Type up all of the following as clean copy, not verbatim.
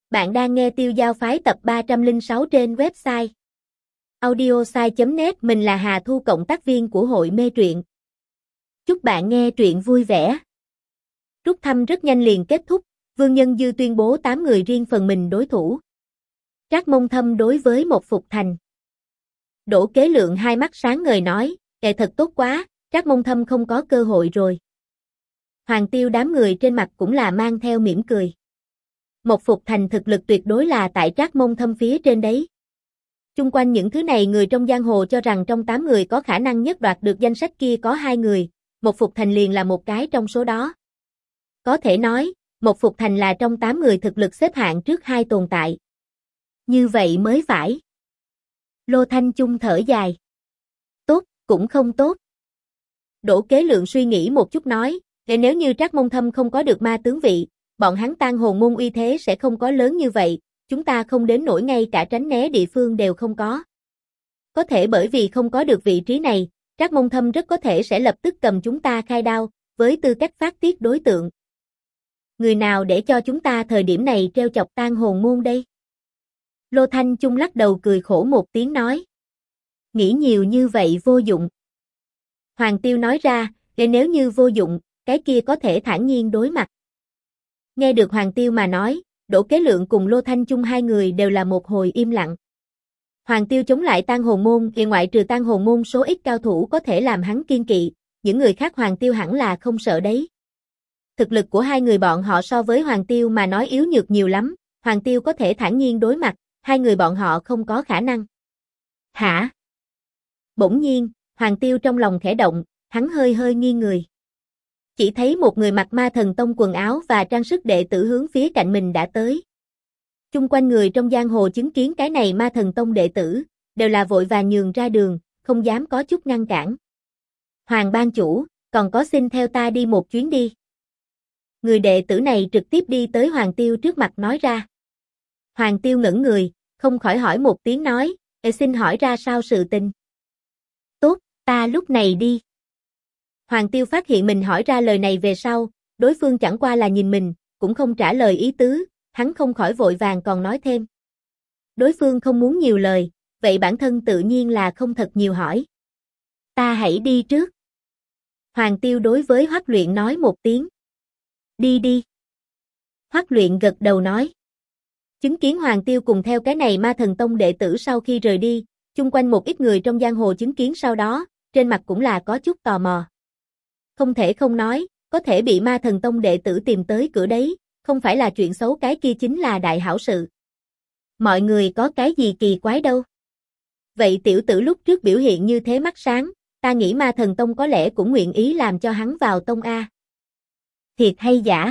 Bạn đang nghe Tiêu Giao Phái tập 306 trên website audiosai.net. Mình là Hà Thu, cộng tác viên của hội mê truyện. Chúc bạn nghe truyện vui vẻ. Rút thăm rất nhanh liền kết thúc, Vương Nhân Dư tuyên bố 8 người riêng phần mình đối thủ. Trác Mông Thâm đối với Một Phục Thành. Đỗ Kế Lượng hai mắt sáng ngời nói, thật tốt quá, Trác Mông Thâm không có cơ hội rồi. Hoàng Tiêu đám người trên mặt cũng là mang theo mỉm cười. Một Phục Thành thực lực tuyệt đối là tại Trác Mông Thâm phía trên đấy. Chung quanh những thứ này, người trong giang hồ cho rằng trong 8 người có khả năng nhất đoạt được danh sách kia có 2 người, Một Phục Thành liền là một cái trong số đó. Có thể nói, Một Phục Thành là trong 8 người thực lực xếp hạng trước 2 tồn tại. Như vậy mới phải. Lô Thanh Chung thở dài. Tốt, cũng không tốt. Đỗ Kế Lượng suy nghĩ một chút nói, nếu như Trác Mông Thâm không có được ma tướng vị, bọn hắn Tang Hồn môn uy thế sẽ không có lớn như vậy, chúng ta không đến nỗi ngay cả tránh né địa phương đều không có. Có thể bởi vì không có được vị trí này, Trác Mông Thâm rất có thể sẽ lập tức cầm chúng ta khai đao, với tư cách phát tiết đối tượng. Người nào để cho chúng ta thời điểm này treo chọc Tang Hồn môn đây? Lô Thanh Chung lắc đầu cười khổ một tiếng nói. Nghĩ nhiều như vậy vô dụng. Hoàng Tiêu nói ra, nếu như vô dụng, cái kia có thể thản nhiên đối mặt. Nghe được Hoàng Tiêu mà nói, Đỗ Kế Lượng cùng Lô Thanh Chung hai người đều là một hồi im lặng. Hoàng Tiêu chống lại Tang Hồn môn, ngoại trừ Tang Hồn môn số ít cao thủ có thể làm hắn kiên kỵ, những người khác Hoàng Tiêu hẳn là không sợ đấy. Thực lực của hai người bọn họ so với Hoàng Tiêu mà nói yếu nhược nhiều lắm, Hoàng Tiêu có thể thản nhiên đối mặt, hai người bọn họ không có khả năng. Hả? Bỗng nhiên, Hoàng Tiêu trong lòng khẽ động, hắn hơi hơi nghiêng người. Chỉ thấy một người mặc Ma Thần Tông quần áo và trang sức đệ tử hướng phía cạnh mình đã tới. Chung quanh người trong giang hồ chứng kiến cái này Ma Thần Tông đệ tử, đều là vội vàng nhường ra đường, không dám có chút ngăn cản. Hoàng ban chủ, còn có xin theo ta đi một chuyến đi. Người đệ tử này trực tiếp đi tới Hoàng Tiêu trước mặt nói ra. Hoàng Tiêu ngẩn người, không khỏi hỏi một tiếng nói, xin hỏi ra sao sự tình. Tốt, ta lúc này đi. Hoàng Tiêu phát hiện mình hỏi ra lời này về sau, đối phương chẳng qua là nhìn mình, cũng không trả lời ý tứ, hắn không khỏi vội vàng còn nói thêm. Đối phương không muốn nhiều lời, vậy bản thân tự nhiên là không thật nhiều hỏi. Ta hãy đi trước. Hoàng Tiêu đối với Hoắc Luyện nói một tiếng. Đi đi. Hoắc Luyện gật đầu nói. Chứng kiến Hoàng Tiêu cùng theo cái này Ma Thần Tông đệ tử sau khi rời đi, chung quanh một ít người trong giang hồ chứng kiến sau đó, trên mặt cũng là có chút tò mò. Không thể không nói, có thể bị Ma Thần Tông đệ tử tìm tới cửa đấy, không phải là chuyện xấu, cái kia chính là đại hảo sự. Mọi người có cái gì kỳ quái đâu. Vậy tiểu tử lúc trước biểu hiện như thế mắt sáng, ta nghĩ Ma Thần Tông có lẽ cũng nguyện ý làm cho hắn vào tông A. Thiệt hay giả?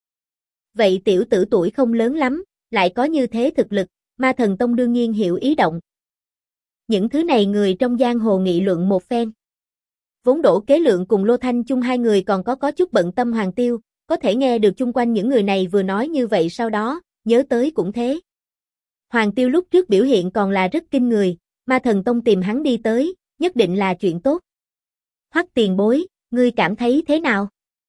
Vậy tiểu tử tuổi không lớn lắm, lại có như thế thực lực, Ma Thần Tông đương nhiên hiểu ý động. Những thứ này người trong giang hồ nghị luận một phen. Vốn Đỗ Kế Lượng cùng Lô Thanh Chung hai người còn có chút bận tâm Hoàng Tiêu, có thể nghe được chung quanh những người này vừa nói như vậy sau đó, nhớ tới cũng thế. Hoàng Tiêu lúc trước biểu hiện còn là rất kinh người, Ma Thần Tông tìm hắn đi tới, nhất định là chuyện tốt. Hoắc tiền bối, ngươi cảm thấy thế nào?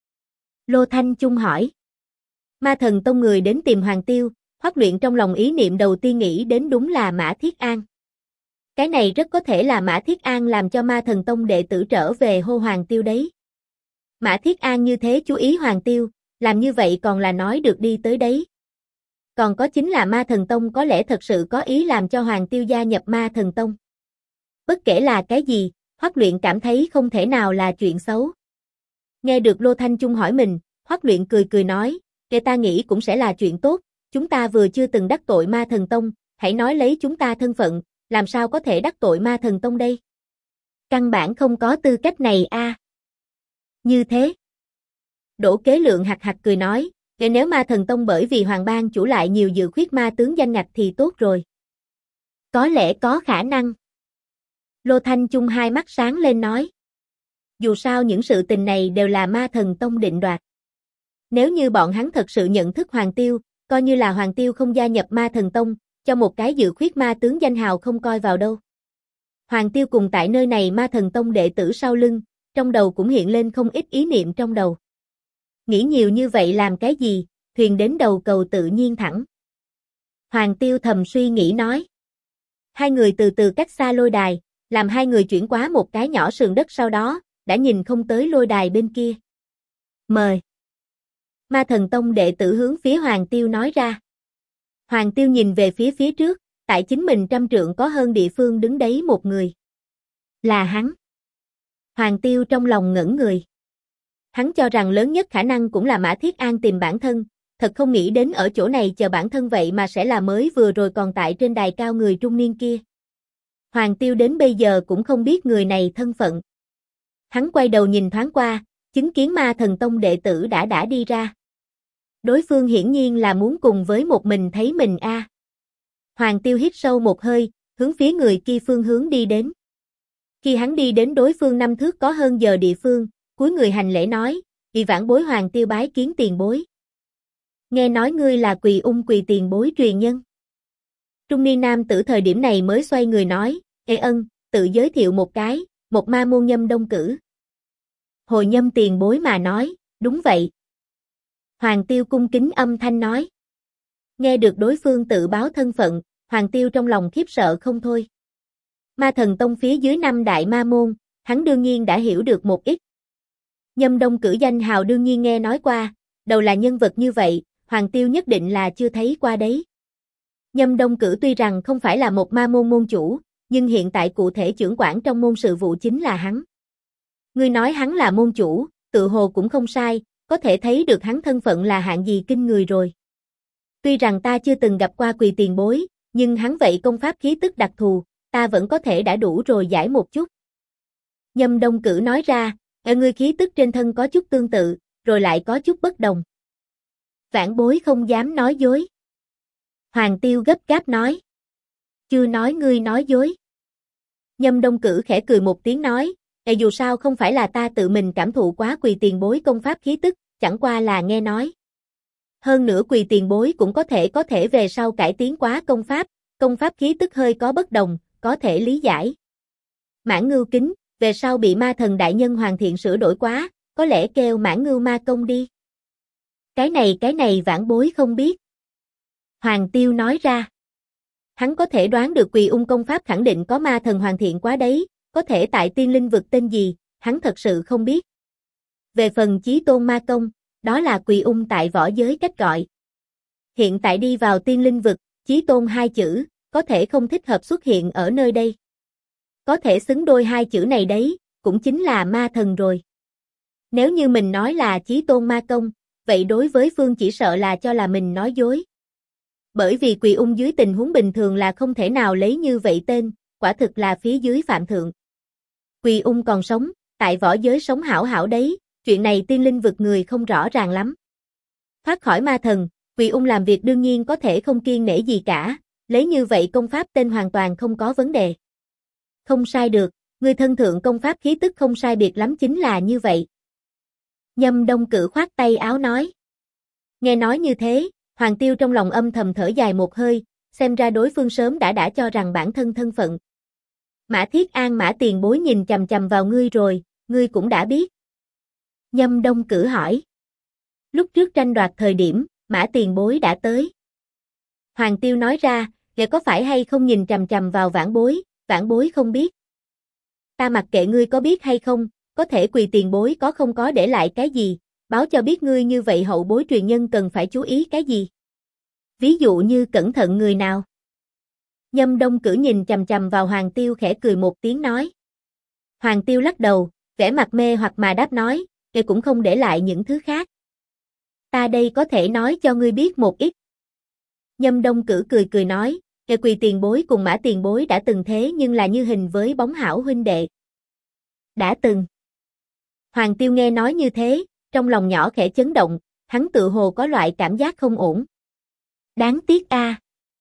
Lô Thanh Chung hỏi. Ma Thần Tông người đến tìm Hoàng Tiêu, Hoắc Luyện trong lòng ý niệm đầu tiên nghĩ đến đúng là Mã Thiết An. Cái này rất có thể là Mã Thiết An làm cho Ma Thần Tông đệ tử trở về hô Hoàng Tiêu đấy. Mã Thiết An như thế chú ý Hoàng Tiêu, làm như vậy còn là nói được đi tới đấy. Còn có chính là Ma Thần Tông có lẽ thật sự có ý làm cho Hoàng Tiêu gia nhập Ma Thần Tông. Bất kể là cái gì, Hoắc Luyện cảm thấy không thể nào là chuyện xấu. Nghe được Lô Thanh Chung hỏi mình, Hoắc Luyện cười cười nói, ta nghĩ cũng sẽ là chuyện tốt, chúng ta vừa chưa từng đắc tội Ma Thần Tông, hãy nói lấy chúng ta thân phận, làm sao có thể đắc tội Ma Thần Tông đây? Căn bản không có tư cách này a. Như thế. Đỗ Kế Lượng hạc hạc cười nói, nếu Ma Thần Tông bởi vì Hoàng ban chủ lại nhiều dự khuyết ma tướng danh ngạch thì tốt rồi. Có lẽ có khả năng. Lô Thanh Chung hai mắt sáng lên nói. Dù sao những sự tình này đều là Ma Thần Tông định đoạt. Nếu như bọn hắn thật sự nhận thức Hoàng Tiêu, coi như là Hoàng Tiêu không gia nhập Ma Thần Tông, cho một cái dự khuyết ma tướng danh hào không coi vào đâu. Hoàng Tiêu cùng tại nơi này Ma Thần Tông đệ tử sau lưng, trong đầu cũng hiện lên không ít ý niệm trong đầu. Nghĩ nhiều như vậy làm cái gì, thuyền đến đầu cầu tự nhiên thẳng. Hoàng Tiêu thầm suy nghĩ nói. Hai người từ từ cách xa lôi đài, làm hai người chuyển qua một cái nhỏ sườn đất sau đó, đã nhìn không tới lôi đài bên kia. Mời. Ma Thần Tông đệ tử hướng phía Hoàng Tiêu nói ra. Hoàng Tiêu nhìn về phía trước, tại chính mình 100 trượng có hơn địa phương đứng đấy một người. Là hắn. Hoàng Tiêu trong lòng ngẩn người. Hắn cho rằng lớn nhất khả năng cũng là Mã Thiết An tìm bản thân, thật không nghĩ đến ở chỗ này chờ bản thân vậy mà sẽ là mới vừa rồi còn tại trên đài cao người trung niên kia. Hoàng Tiêu đến bây giờ cũng không biết người này thân phận. Hắn quay đầu nhìn thoáng qua, chứng kiến Ma Thần Tông đệ tử đã đi ra. Đối phương hiển nhiên là muốn cùng với một mình thấy mình a. Hoàng Tiêu hít sâu một hơi, hướng phía người kia phương hướng đi đến. Khi hắn đi đến đối phương 5 thước có hơn giờ địa phương, cúi người hành lễ nói, "Vị vãn bối Hoàng Tiêu bái kiến tiền bối. Nghe nói ngươi là Quỳ Ung Quỳ tiền bối truyền nhân." Trung niên nam tử thời điểm này mới xoay người nói, "Ê ân, tự giới thiệu một cái, một ma môn Nhâm Đông Cử." Hồi Nhâm tiền bối mà nói, "Đúng vậy." Hoàng Tiêu cung kính âm thanh nói. Nghe được đối phương tự báo thân phận, Hoàng Tiêu trong lòng khiếp sợ không thôi. Ma Thần Tông phía dưới 5 đại ma môn, hắn đương nhiên đã hiểu được một ít. Nhâm Đông Cử danh hào đương nhiên nghe nói qua, đầu là nhân vật như vậy, Hoàng Tiêu nhất định là chưa thấy qua đấy. Nhâm Đông Cử tuy rằng không phải là một ma môn môn chủ, nhưng hiện tại cụ thể trưởng quản trong môn sự vụ chính là hắn. Ngươi nói hắn là môn chủ, tự hồ cũng không sai, có thể thấy được hắn thân phận là hạng gì kinh người rồi. Tuy rằng ta chưa từng gặp qua Quỳ tiền bối, nhưng hắn vậy công pháp khí tức đặc thù, ta vẫn có thể đã đủ rồi giải một chút. Nhâm Đông Cử nói ra, ngươi khí tức trên thân có chút tương tự, rồi lại có chút bất đồng. Vãn bối không dám nói dối. Hoàng Tiêu gấp gáp nói. Chưa nói ngươi nói dối. Nhâm Đông Cử khẽ cười một tiếng nói, dù sao không phải là ta tự mình cảm thụ quá Quỳ tiền bối công pháp khí tức, chẳng qua là nghe nói. Hơn nữa Quỳ tiền bối cũng có thể về sau cải tiến quá công pháp khí tức hơi có bất đồng, có thể lý giải. Mãn Ngưu Kính, về sau bị Ma Thần đại nhân hoàn thiện sửa đổi quá, có lẽ kêu Mãn Ngưu Ma Công đi. Cái này vãn bối không biết. Hoàng Tiêu nói ra. Hắn có thể đoán được Quỳ Ung công pháp khẳng định có Ma Thần hoàn thiện quá đấy, có thể tại tiên linh vực tên gì, hắn thật sự không biết. Về phần Chí Tôn Ma Công, đó là Quỳ Ung tại võ giới cách gọi. Hiện tại đi vào tiên linh vực, Chí Tôn 2 chữ, có thể không thích hợp xuất hiện ở nơi đây. Có thể xứng đôi 2 chữ này đấy, cũng chính là ma thần rồi. Nếu như mình nói là Chí Tôn Ma Công, vậy đối với Phương chỉ sợ là cho là mình nói dối. Bởi vì Quỳ Ung dưới tình huống bình thường là không thể nào lấy như vậy tên, quả thực là phía dưới phạm thượng. Quỳ Ung còn sống, tại võ giới sống hảo hảo đấy, chuyện này tiên linh vực người không rõ ràng lắm. Thoát khỏi ma thần, Quỳ Ung làm việc đương nhiên có thể không kiêng nể gì cả, lấy như vậy công pháp tên hoàn toàn không có vấn đề. Không sai được, người thân thượng công pháp khí tức không sai biệt lắm chính là như vậy. Nhâm Đông Cử khoát tay áo nói. Nghe nói như thế, Hoàng Tiêu trong lòng âm thầm thở dài một hơi, xem ra đối phương sớm đã cho rằng bản thân thân phận. Mã Thiết An Mã tiền bối nhìn chằm chằm vào ngươi rồi, ngươi cũng đã biết. Nhâm Đông Cử hỏi. Lúc trước tranh đoạt thời điểm, Mã tiền bối đã tới. Hoàng Tiêu nói ra, "Kẻ có phải hay không nhìn chằm chằm vào vãn bối không biết. Ta mặc kệ ngươi có biết hay không, có thể Quỳ tiền bối có không có để lại cái gì, báo cho biết ngươi như vậy hậu bối truyền nhân cần phải chú ý cái gì. Ví dụ như cẩn thận người nào." Nhâm Đông Cử nhìn chằm chằm vào Hoàng Tiêu khẽ cười một tiếng nói. Hoàng Tiêu lắc đầu, vẻ mặt mê hoặc mà đáp nói, "Kẻ cũng không để lại những thứ khác. Ta đây có thể nói cho ngươi biết một ít." Nhâm Đông Cử cười nói, Quỳ tiền bối cùng Mã tiền bối đã từng thế nhưng là như hình với bóng hảo huynh đệ. Đã từng. Hoàng Tiêu nghe nói như thế, trong lòng nhỏ khẽ chấn động, hắn tự hồ có loại cảm giác không ổn. Đáng tiếc a.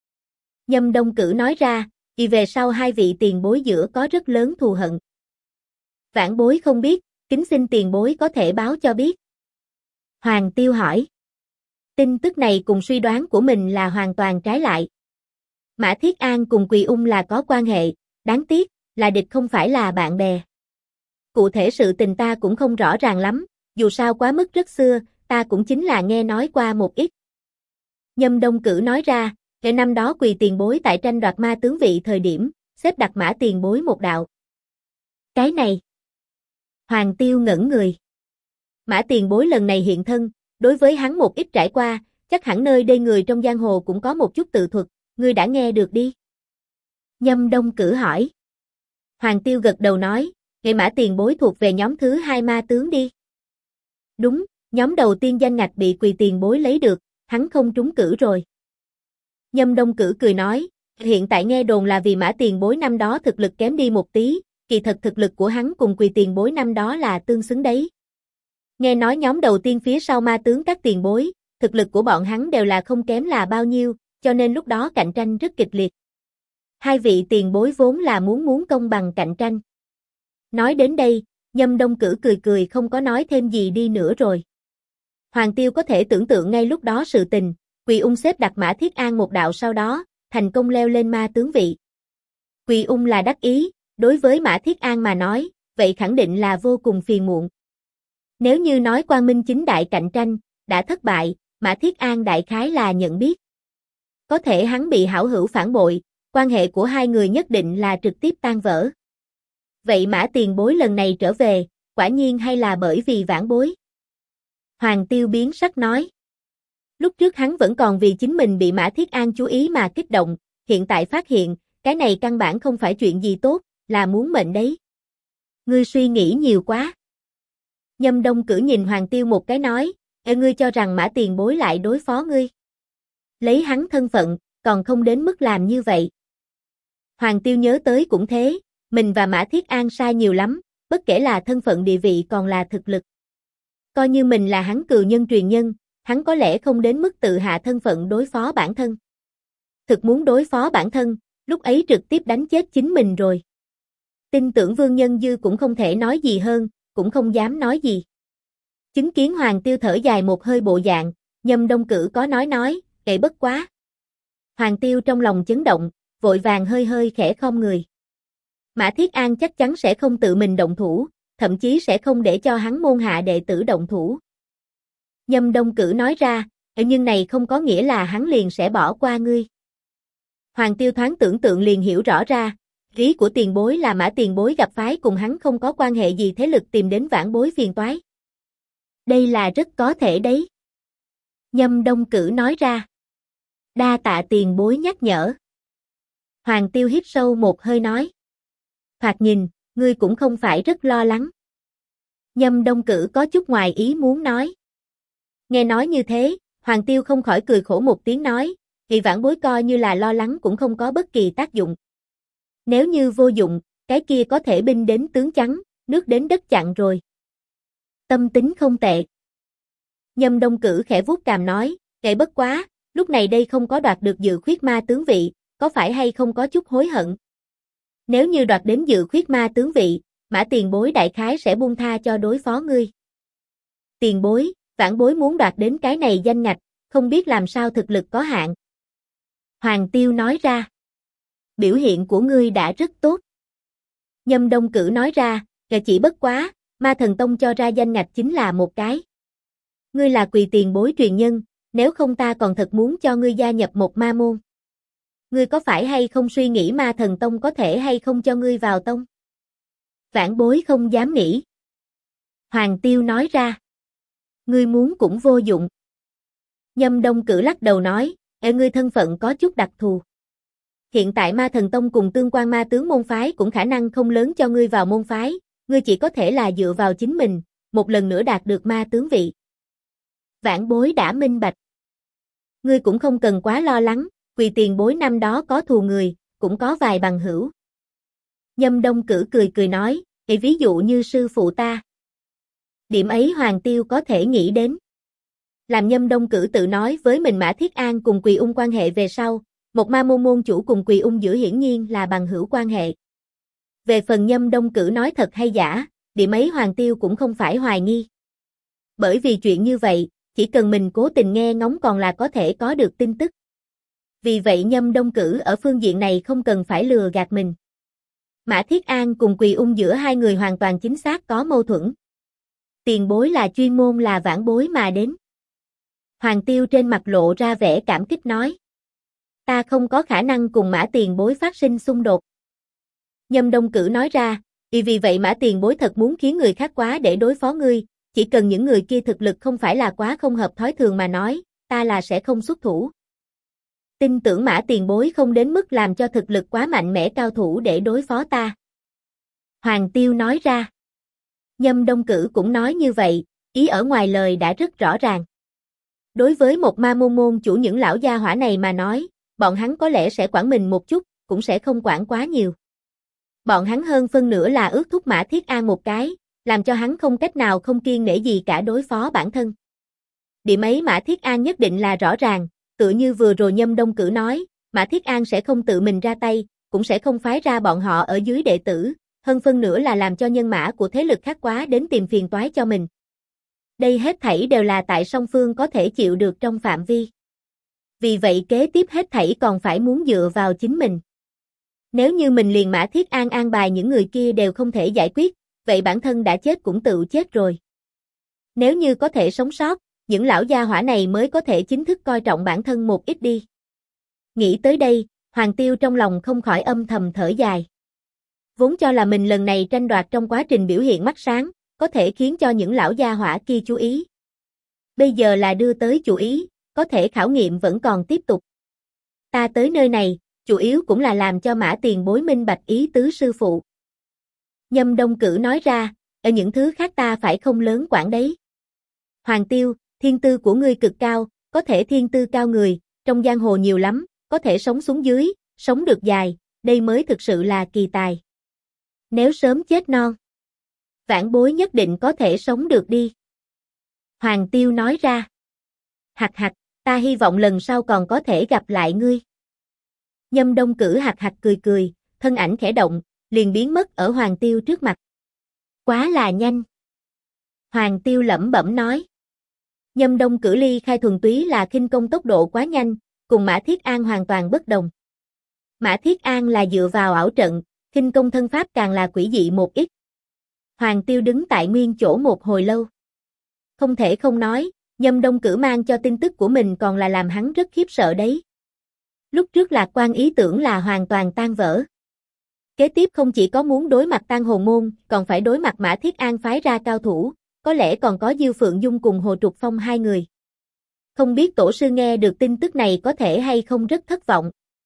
Nhâm Đông Cử nói ra, vì về sau hai vị tiền bối giữa có rất lớn thù hận. Vãn bối không biết, kính xin tiền bối có thể báo cho biết. Hoàng Tiêu hỏi. Tin tức này cùng suy đoán của mình là hoàn toàn trái lại. Mã Thiết An cùng Quỳ Ung là có quan hệ, đáng tiếc, là địch không phải là bạn bè. Cụ thể sự tình ta cũng không rõ ràng lắm, dù sao quá mức rất xưa, ta cũng chính là nghe nói qua một ít. Nhâm Đông Cử nói ra, Kể năm đó Quỳ tiền bối tại tranh đoạt ma tướng vị thời điểm, xếp đặt Mã tiền bối một đạo. Cái này. Hoàng Tiêu ngẩn người. Mã tiền bối lần này hiện thân, đối với hắn một ít trải qua, chắc hẳn nơi đây người trong giang hồ cũng có một chút tự thuật, ngươi đã nghe được đi. Nhâm Đông Cử hỏi. Hoàng Tiêu gật đầu nói, ngày Mã tiền bối thuộc về nhóm thứ 2 ma tướng đi. Đúng, nhóm đầu tiên danh ngạch bị Quỳ tiền bối lấy được, hắn không trúng cử rồi. Nhâm Đông Cử cười nói, hiện tại nghe đồn là vì Mã tiền bối năm đó thực lực kém đi một tí, kỳ thật thực lực của hắn cùng Quỳ tiền bối năm đó là tương xứng đấy. Nghe nói nhóm đầu tiên phía sau ma tướng các tiền bối, thực lực của bọn hắn đều là không kém là bao nhiêu, cho nên lúc đó cạnh tranh rất kịch liệt. Hai vị tiền bối vốn là muốn công bằng cạnh tranh. Nói đến đây, Nhâm Đông Cử cười cười không có nói thêm gì đi nữa rồi. Hoàng Tiêu có thể tưởng tượng ngay lúc đó sự tình, Quỳ Ung xếp đặt Mã Thiết An một đạo sau đó, thành công leo lên ma tướng vị. Quỳ Ung là đắc ý, đối với Mã Thiết An mà nói, vậy khẳng định là vô cùng phiền muộn. Nếu như nói quang minh chính đại cạnh tranh, đã thất bại, Mã Thiết An đại khái là nhận biết. Có thể hắn bị hảo hữu phản bội, quan hệ của hai người nhất định là trực tiếp tan vỡ. Vậy Mã tiền bối lần này trở về, quả nhiên hay là bởi vì vãn bối? Hoàng Tiêu biến sắc nói. Lúc trước hắn vẫn còn vì chính mình bị Mã Thiết An chú ý mà kích động, hiện tại phát hiện, cái này căn bản không phải chuyện gì tốt, là muốn mệnh đấy. Ngươi suy nghĩ nhiều quá. Nhâm Đông Cử nhìn Hoàng Tiêu một cái nói, ngươi cho rằng Mã tiền bối lại đối phó ngươi. Lấy hắn thân phận, còn không đến mức làm như vậy. Hoàng Tiêu nhớ tới cũng thế, mình và Mã Thiết An sai nhiều lắm, bất kể là thân phận địa vị còn là thực lực. Coi như mình là hắn cừu nhân truyền nhân, hắn có lẽ không đến mức tự hạ thân phận đối phó bản thân. Thực muốn đối phó bản thân, lúc ấy trực tiếp đánh chết chính mình rồi. Tin tưởng Vương Nhân Dư cũng không thể nói gì hơn, cũng không dám nói gì. Chứng kiến Hoàng Tiêu thở dài một hơi bộ dạng, Nhâm Đông Cử có nói, kệ bất quá. Hoàng Tiêu trong lòng chấn động, vội vàng hơi khẽ khom người. Mã Thiết An chắc chắn sẽ không tự mình động thủ, thậm chí sẽ không để cho hắn môn hạ đệ tử động thủ. Nhâm Đông Cử nói ra, nhưng này không có nghĩa là hắn liền sẽ bỏ qua ngươi. Hoàng Tiêu thoáng tưởng tượng liền hiểu rõ ra, ý của tiền bối là Mã tiền bối gặp phái cùng hắn không có quan hệ gì thế lực tìm đến vãn bối phiền toái. Đây là rất có thể đấy. Nhâm Đông Cử nói ra. Đa tạ tiền bối nhắc nhở. Hoàng Tiêu hít sâu một hơi nói. Thoạt nhìn, ngươi cũng không phải rất lo lắng. Nhâm Đông Cử có chút ngoài ý muốn nói. Nghe nói như thế, Hoàng Tiêu không khỏi cười khổ một tiếng nói, vì vãn bối coi như là lo lắng cũng không có bất kỳ tác dụng. Nếu như vô dụng, cái kia có thể binh đến tướng trắng, nước đến đất chặn rồi. Tâm tính không tệ. Nhâm Đông Cử khẽ vuốt cằm nói, kệ bất quá, lúc này đây không có đoạt được Dự Khuyết ma tướng vị, có phải hay không có chút hối hận? Nếu như đoạt đến Dự Khuyết ma tướng vị, Mã tiền bối đại khái sẽ buông tha cho đối phó ngươi. Tiền bối, vãn bối muốn đoạt đến cái này danh ngạch, không biết làm sao thực lực có hạn. Hoàng Tiêu nói ra. Biểu hiện của ngươi đã rất tốt. Nhâm Đông Cử nói ra, chỉ bất quá, Ma Thần Tông cho ra danh ngạch chính là một cái. Ngươi là Quỳ tiền bối truyền nhân, nếu không ta còn thật muốn cho ngươi gia nhập một ma môn. Ngươi có phải hay không suy nghĩ Ma Thần Tông có thể hay không cho ngươi vào tông? Vãn bối không dám nghĩ. Hoàng Tiêu nói ra. Ngươi muốn cũng vô dụng. Nhâm Đông Cử lắc đầu nói, ngươi thân phận có chút đặc thù. Hiện tại Ma Thần Tông cùng tương quan ma tướng môn phái cũng khả năng không lớn cho ngươi vào môn phái, ngươi chỉ có thể là dựa vào chính mình, một lần nữa đạt được ma tướng vị. Vãn bối đã minh bạch. Ngươi cũng không cần quá lo lắng, Quỳ tiền bối năm đó có thù người, cũng có vài bằng hữu. Nhâm Đông Cử cười nói, ví dụ như sư phụ ta. Điểm ấy Hoàng Tiêu có thể nghĩ đến. Làm Nhâm Đông Cử tự nói với mình Mã Thiết An cùng Quỳ Ung quan hệ về sau, một ma môn môn chủ cùng Quỳ Ung giữa hiển nhiên là bằng hữu quan hệ. Về phần Nhâm Đông Cử nói thật hay giả, điểm ấy Hoàng Tiêu cũng không phải hoài nghi. Bởi vì chuyện như vậy, chỉ cần mình cố tình nghe ngóng còn là có thể có được tin tức. Vì vậy Nhâm Đông Cử ở phương diện này không cần phải lừa gạt mình. Mã Thiết An cùng Quỳ Ung giữa hai người hoàn toàn chính xác có mâu thuẫn. Tiền bối là chuyên môn là vãn bối mà đến. Hoàng Tiêu trên mặt lộ ra vẻ cảm kích nói. Ta không có khả năng cùng Mã tiền bối phát sinh xung đột. Nhâm Đông Cử nói ra, vì vậy Mã tiền bối thật muốn khiến người khác quá để đối phó ngươi, chỉ cần những người kia thực lực không phải là quá không hợp thói thường mà nói, ta là sẽ không xuất thủ. Tin tưởng Mã tiền bối không đến mức làm cho thực lực quá mạnh mẽ cao thủ để đối phó ta. Hoàng Tiêu nói ra. Nhâm Đông Cử cũng nói như vậy, ý ở ngoài lời đã rất rõ ràng. Đối với một ma môn môn chủ những lão gia hỏa này mà nói, bọn hắn có lẽ sẽ quản mình một chút, cũng sẽ không quản quá nhiều. Bọn hắn hơn phân nửa là ước thúc Mã Thiết An một cái, làm cho hắn không cách nào không kiêng nể gì cả đối phó bản thân. Điểm ấy Mã Thiết An nhất định là rõ ràng, tựa như vừa rồi Nhâm Đông Cử nói, Mã Thiết An sẽ không tự mình ra tay, cũng sẽ không phái ra bọn họ ở dưới đệ tử, hơn phân nửa là làm cho nhân mã của thế lực khác quá đến tìm phiền toái cho mình. Đây hết thảy đều là tại song phương có thể chịu được trong phạm vi. Vì vậy kế tiếp hết thảy còn phải muốn dựa vào chính mình. Nếu như mình liền Mã Thiết An an bài những người kia đều không thể giải quyết, vậy bản thân đã chết cũng tự chết rồi. Nếu như có thể sống sót, những lão gia hỏa này mới có thể chính thức coi trọng bản thân một ít đi. Nghĩ tới đây, Hoàng Tiêu trong lòng không khỏi âm thầm thở dài. Vốn cho là mình lần này tranh đoạt trong quá trình biểu hiện mắt sáng, có thể khiến cho những lão gia hỏa kia chú ý. Bây giờ là đưa tới chủ ý, có thể khảo nghiệm vẫn còn tiếp tục. Ta tới nơi này, chủ yếu cũng là làm cho Mã tiền bối minh bạch ý tứ sư phụ. Nhâm Đông Cử nói ra, ở những thứ khác ta phải không lớn quản đấy. Hoàng Tiêu, thiên tư của ngươi cực cao, có thể thiên tư cao người, trong giang hồ nhiều lắm, có thể sống xuống dưới, sống được dài, đây mới thực sự là kỳ tài. Nếu sớm chết non, vãn bối nhất định có thể sống được đi. Hoàng Tiêu nói ra. Hạc hạc, ta hy vọng lần sau còn có thể gặp lại ngươi. Nhâm Đông Cử hạc hạc cười cười, thân ảnh khẽ động, liền biến mất ở Hoàng Tiêu trước mặt. Quá là nhanh. Hoàng Tiêu lẩm bẩm nói. Nhâm Đông Cử ly khai thuần túy là khinh công tốc độ quá nhanh, cùng Mã Thiết An hoàn toàn bất đồng. Mã Thiết An là dựa vào ảo trận, khinh công thân pháp càng là quỷ dị một ít. Hoàng Tiêu đứng tại nguyên chỗ một hồi lâu. Không thể không nói, Nhâm Đông Cử mang cho tin tức của mình còn là làm hắn rất khiếp sợ đấy. Lúc trước lạc quan ý tưởng là hoàn toàn tan vỡ. Kế tiếp không chỉ có muốn đối mặt Tang Hồn Môn, còn phải đối mặt Mã Thiết An phái ra cao thủ, có lẽ còn có Diêu Phượng Dung cùng Hồ Trục Phong hai người. Không biết tổ sư nghe được tin tức này có thể hay không rất thất vọng.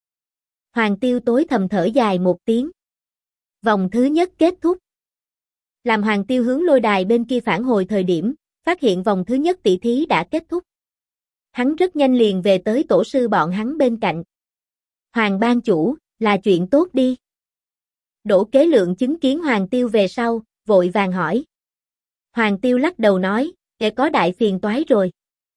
Hoàng Tiêu tối thầm thở dài một tiếng. Vòng thứ nhất kết thúc. Làm Hoàng Tiêu hướng lôi đài bên kia phản hồi thời điểm, phát hiện vòng thứ nhất tỷ thí đã kết thúc. Hắn rất nhanh liền về tới tổ sư bọn hắn bên cạnh. Hoàng ban chủ, là chuyện tốt đi. Đỗ Kế Lượng chứng kiến Hoàng Tiêu về sau, vội vàng hỏi. Hoàng Tiêu lắc đầu nói, kẻ có đại phiền toái rồi.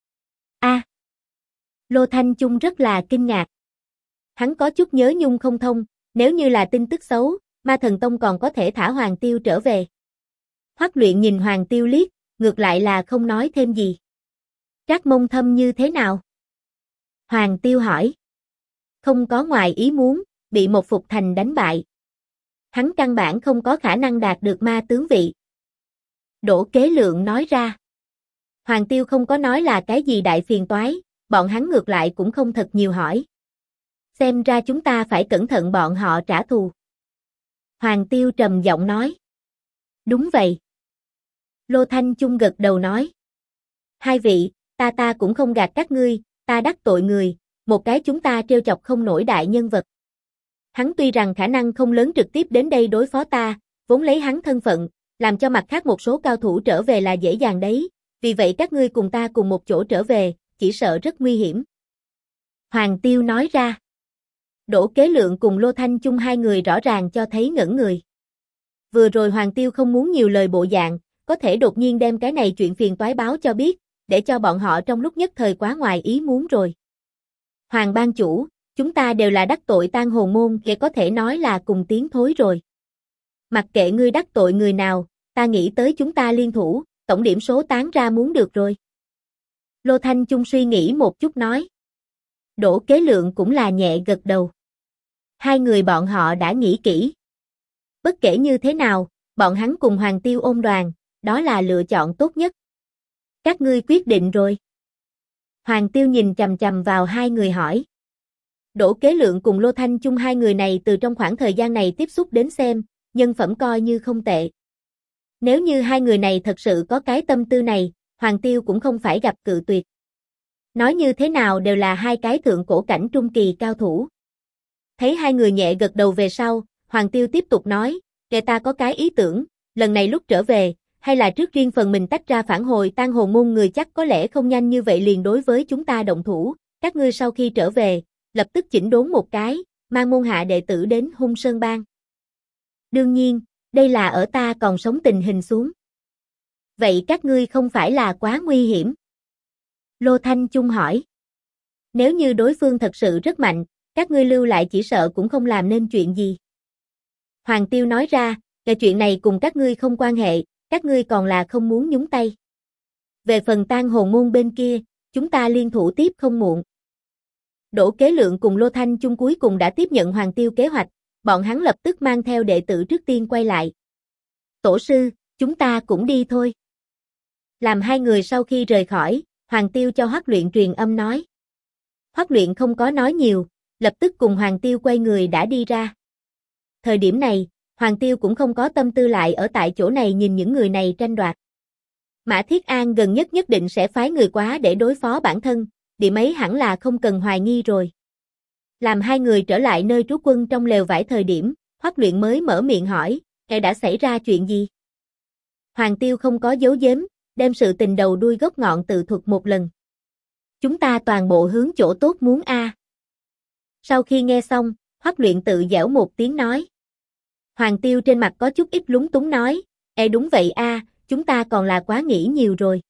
Lô Thanh Chung rất là kinh ngạc. Hắn có chút nhớ nhung không thông, nếu như là tin tức xấu, Ma Thần Tông còn có thể thả Hoàng Tiêu trở về. Hoắc Luyện nhìn Hoàng Tiêu liếc, ngược lại là không nói thêm gì. Trác Mông Thâm như thế nào? Hoàng Tiêu hỏi. Không có ngoài ý muốn, bị một Phục Thành đánh bại. Hắn căn bản không có khả năng đạt được ma tướng vị. Đỗ Kế Lượng nói ra. Hoàng Tiêu không có nói là cái gì đại phiền toái, bọn hắn ngược lại cũng không thật nhiều hỏi. Xem ra chúng ta phải cẩn thận bọn họ trả thù. Hoàng Tiêu trầm giọng nói. Đúng vậy. Lô Thanh Chung gật đầu nói. Hai vị, ta cũng không gạt các ngươi, ta đắc tội người, một cái chúng ta trêu chọc không nổi đại nhân vật. Hắn tuy rằng khả năng không lớn trực tiếp đến đây đối phó ta, vốn lấy hắn thân phận, làm cho mặt khác một số cao thủ trở về là dễ dàng đấy, vì vậy các ngươi cùng ta cùng một chỗ trở về, chỉ sợ rất nguy hiểm. Hoàng Tiêu nói ra. Đỗ Kế Lượng cùng Lô Thanh Chung hai người rõ ràng cho thấy ngẩn người. Vừa rồi Hoàng Tiêu không muốn nhiều lời bộ dạng, có thể đột nhiên đem cái này chuyện phiền toái báo cho biết, để cho bọn họ trong lúc nhất thời quá ngoài ý muốn rồi. Hoàng ban chủ, chúng ta đều là đắc tội Tang Hồn Môn, để có thể nói là cùng tiến thối rồi. Mặc kệ ngươi đắc tội người nào, ta nghĩ tới chúng ta liên thủ, tổng điểm số tán ra muốn được rồi. Lô Thanh Chung suy nghĩ một chút nói. Đỗ Kế Lượng cũng là nhẹ gật đầu. Hai người bọn họ đã nghĩ kỹ. Bất kể như thế nào, bọn hắn cùng Hoàng Tiêu ôm đoàn, đó là lựa chọn tốt nhất. Các ngươi quyết định rồi. Hoàng Tiêu nhìn chằm chằm vào hai người hỏi. Đỗ Kế Lượng cùng Lô Thanh Chung hai người này từ trong khoảng thời gian này tiếp xúc đến xem, nhân phẩm coi như không tệ. Nếu như hai người này thật sự có cái tâm tư này, Hoàng Tiêu cũng không phải gặp cự tuyệt. Nói như thế nào đều là hai cái thượng cổ cảnh trung kỳ cao thủ. Thấy hai người nhẹ gật đầu về sau, Hoàng Tiêu tiếp tục nói, kẻ ta có cái ý tưởng, lần này lúc trở về, hay là trước riêng phần mình tách ra phản hồi Tang Hồ môn người chắc có lẽ không nhanh như vậy liền đối với chúng ta động thủ, các ngươi sau khi trở về, lập tức chỉnh đốn một cái, mang môn hạ đệ tử đến Hung Sơn Bang. Đương nhiên, đây là ở ta còn sống tình hình xuống. Vậy các ngươi không phải là quá nguy hiểm? Lô Thanh Chung hỏi. Nếu như đối phương thật sự rất mạnh, các ngươi lưu lại chỉ sợ cũng không làm nên chuyện gì. Hoàng Tiêu nói ra, cái chuyện này cùng các ngươi không quan hệ, các ngươi còn là không muốn nhúng tay. Về phần Tang Hồ môn bên kia, chúng ta liên thủ tiếp không muộn. Đỗ Kế Lượng cùng Lô Thanh Chung cuối cùng đã tiếp nhận Hoàng Tiêu kế hoạch, bọn hắn lập tức mang theo đệ tử trước tiên quay lại. Tổ sư, chúng ta cũng đi thôi. Làm hai người sau khi rời khỏi, Hoàng Tiêu cho Hoắc Luyện truyền âm nói. Hoắc Luyện không có nói nhiều, lập tức cùng Hoàng Tiêu quay người đã đi ra. Thời điểm này, Hoàng Tiêu cũng không có tâm tư lại ở tại chỗ này nhìn những người này tranh đoạt. Mã Thiết An gần nhất nhất định sẽ phái người quá để đối phó bản thân, điểm ấy hẳn là không cần hoài nghi rồi. Làm hai người trở lại nơi trú quân trong lều vải thời điểm, Hoắc Luyện mới mở miệng hỏi, đã xảy ra chuyện gì? Hoàng Tiêu không có giấu giếm, đem sự tình đầu đuôi gốc ngọn tự thuật một lần. Chúng ta toàn bộ hướng chỗ tốt muốn a. Sau khi nghe xong, Hoắc Luyện tự giễu một tiếng nói. Hoàng Tiêu trên mặt có chút ít lúng túng nói, đúng vậy a, chúng ta còn là quá nghĩ nhiều rồi.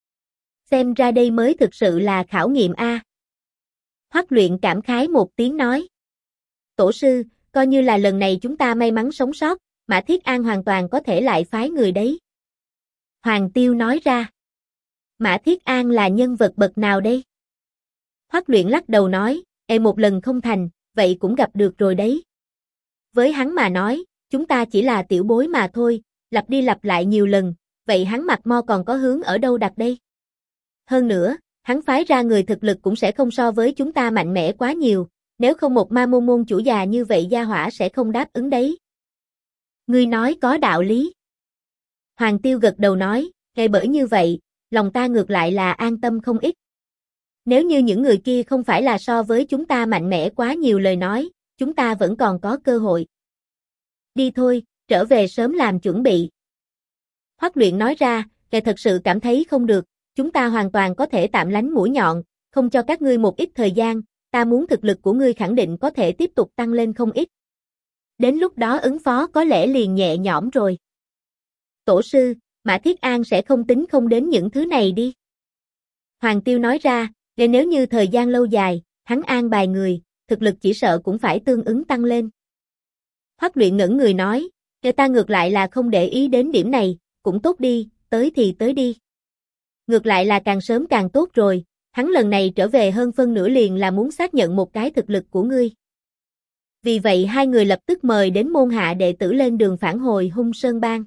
Xem ra đây mới thực sự là khảo nghiệm a. Hoắc Luyện cảm khái một tiếng nói. Tổ sư, coi như là lần này chúng ta may mắn sống sót, Mã Thiết An hoàn toàn có thể lại phái người đấy. Hoàng Tiêu nói ra. Mã Thiết An là nhân vật bậc nào đây? Hoắc Luyện lắc đầu nói, một lần không thành, vậy cũng gặp được rồi đấy. Với hắn mà nói, chúng ta chỉ là tiểu bối mà thôi, lặp đi lặp lại nhiều lần, vậy hắn mặt mo còn có hướng ở đâu đặt đây? Hơn nữa, hắn phái ra người thực lực cũng sẽ không so với chúng ta mạnh mẽ quá nhiều, nếu không một ma môn môn chủ già như vậy gia hỏa sẽ không đáp ứng đấy. Ngươi nói có đạo lý. Hoàng Tiêu gật đầu nói, bởi như vậy, lòng ta ngược lại là an tâm không ít. Nếu như những người kia không phải là so với chúng ta mạnh mẽ quá nhiều lời nói, chúng ta vẫn còn có cơ hội. Đi thôi, trở về sớm làm chuẩn bị. Hoắc Luyện nói ra, thật sự cảm thấy không được, chúng ta hoàn toàn có thể tạm lánh mũi nhọn, không cho các ngươi một ít thời gian, ta muốn thực lực của ngươi khẳng định có thể tiếp tục tăng lên không ít. Đến lúc đó ứng phó có lẽ liền nhẹ nhõm rồi. Tổ sư, Mã Thiết An sẽ không tính không đến những thứ này đi. Hoàng Tiêu nói ra, nếu như thời gian lâu dài, hắn an bài người, thực lực chỉ sợ cũng phải tương ứng tăng lên. Hoắc Luyện ngẩn người nói, ta ngược lại là không để ý đến điểm này, cũng tốt đi, tới thì tới đi. Ngược lại là càng sớm càng tốt rồi, hắn lần này trở về hơn phân nửa liền là muốn xác nhận một cái thực lực của ngươi. Vì vậy hai người lập tức mời đến môn hạ đệ tử lên đường phản hồi Hung Sơn Bang.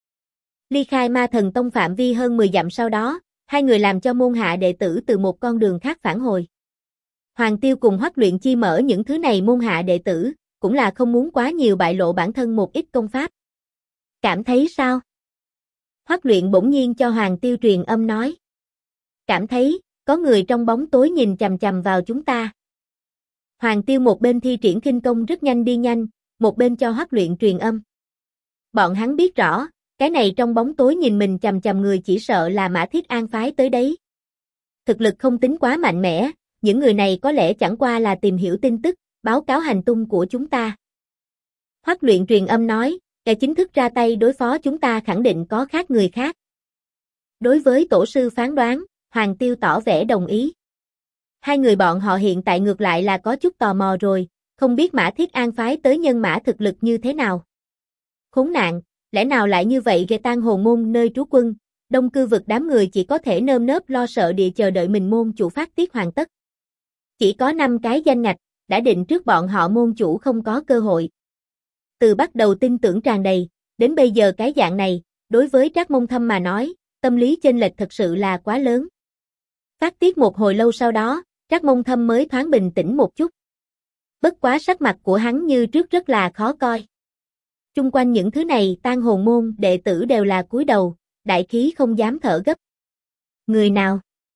Ly khai Ma Thần Tông phạm vi hơn 10 dặm sau đó, hai người làm cho môn hạ đệ tử từ một con đường khác phản hồi. Hoàng Tiêu cùng Hoắc Luyện chi mở những thứ này môn hạ đệ tử, cũng là không muốn quá nhiều bại lộ bản thân một ít công pháp. Cảm thấy sao? Hoắc Luyện bỗng nhiên cho Hoàng Tiêu truyền âm nói. Cảm thấy, có người trong bóng tối nhìn chằm chằm vào chúng ta. Hoàng Tiêu một bên thi triển khinh công rất nhanh đi nhanh, một bên cho Hoắc Luyện truyền âm. Bọn hắn biết rõ, cái này trong bóng tối nhìn mình chằm chằm người chỉ sợ là Mã Thiết An phái tới đấy. Thực lực không tính quá mạnh mẽ, những người này có lẽ chẳng qua là tìm hiểu tin tức, báo cáo hành tung của chúng ta. Hoắc Luyện truyền âm nói, cái chính thức ra tay đối phó chúng ta khẳng định có khác người khác. Đối với tổ sư phán đoán, Hoàng Tiêu tỏ vẻ đồng ý. Hai người bọn họ hiện tại ngược lại là có chút tò mò rồi, không biết Mã Thiết An phái tới nhân mã thực lực như thế nào. Khốn nạn, lẽ nào lại như vậy gây Tang Hồ môn nơi trú quân, đông cư vực đám người chỉ có thể nơm nớp lo sợ địa chờ đợi mình môn chủ phát tiết hoàn tất. Chỉ có 5 cái danh ngạch, đã định trước bọn họ môn chủ không có cơ hội. Từ bắt đầu tin tưởng tràn đầy, đến bây giờ cái dạng này, đối với Trác Mông Thâm mà nói, tâm lý chênh lệch thật sự là quá lớn. Phát tiết một hồi lâu sau đó, Trác Mông Thâm mới thoáng bình tĩnh một chút. Bất quá sắc mặt của hắn như trước rất là khó coi. Chung quanh những thứ này Tang hồn môn đệ tử đều là cúi đầu, đại khí không dám thở gấp. Người nào?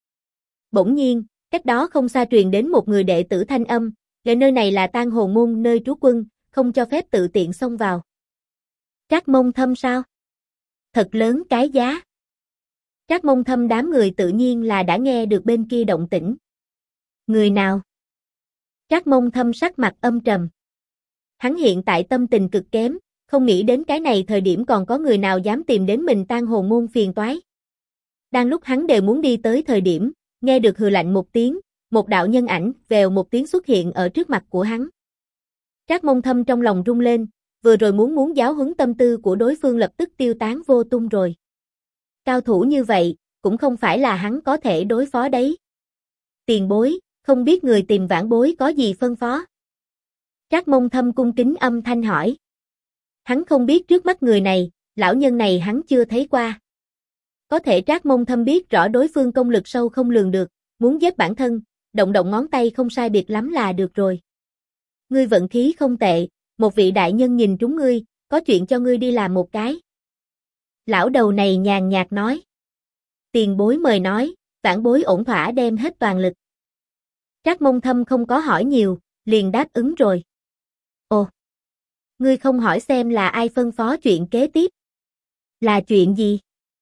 Bỗng nhiên, cách đó không xa truyền đến một người đệ tử thanh âm, nơi này là Tang hồn môn nơi trú quân, không cho phép tự tiện xông vào. Trác Mông Thâm sao? Thật lớn cái giá. Trác Mông Thâm đám người tự nhiên là đã nghe được bên kia động tĩnh. Người nào? Trác Mông Thâm sắc mặt âm trầm. Hắn hiện tại tâm tình cực kém, không nghĩ đến cái này thời điểm còn có người nào dám tìm đến mình Tang hồn môn phiền toái. Đang lúc hắn đều muốn đi tới thời điểm, nghe được hừ lạnh một tiếng, một đạo nhân ảnh vèo một tiếng xuất hiện ở trước mặt của hắn. Trác Mông Thâm trong lòng rung lên, vừa rồi muốn giáo huấn tâm tư của đối phương lập tức tiêu tán vô tung rồi. Cao thủ như vậy, cũng không phải là hắn có thể đối phó đấy. Tiền bối, không biết người tìm Vãn Bối có gì phân phó? Trác Mông Thâm cung kính âm thanh hỏi. Hắn không biết trước mắt người này, lão nhân này hắn chưa thấy qua. Có thể Trác Mông Thâm biết rõ đối phương công lực sâu không lường được, muốn giết bản thân, động động ngón tay không sai biệt lắm là được rồi. Ngươi vận khí không tệ, một vị đại nhân nhìn trúng ngươi, có chuyện cho ngươi đi làm một cái. Lão đầu này nhàn nhạt nói. Tiền bối mời nói, Vãn Bối ổn thỏa đem hết toàn lực. Trác Mông Thâm không có hỏi nhiều, liền đáp ứng rồi. Ồ, ngươi không hỏi xem là ai phân phó chuyện kế tiếp? Là chuyện gì?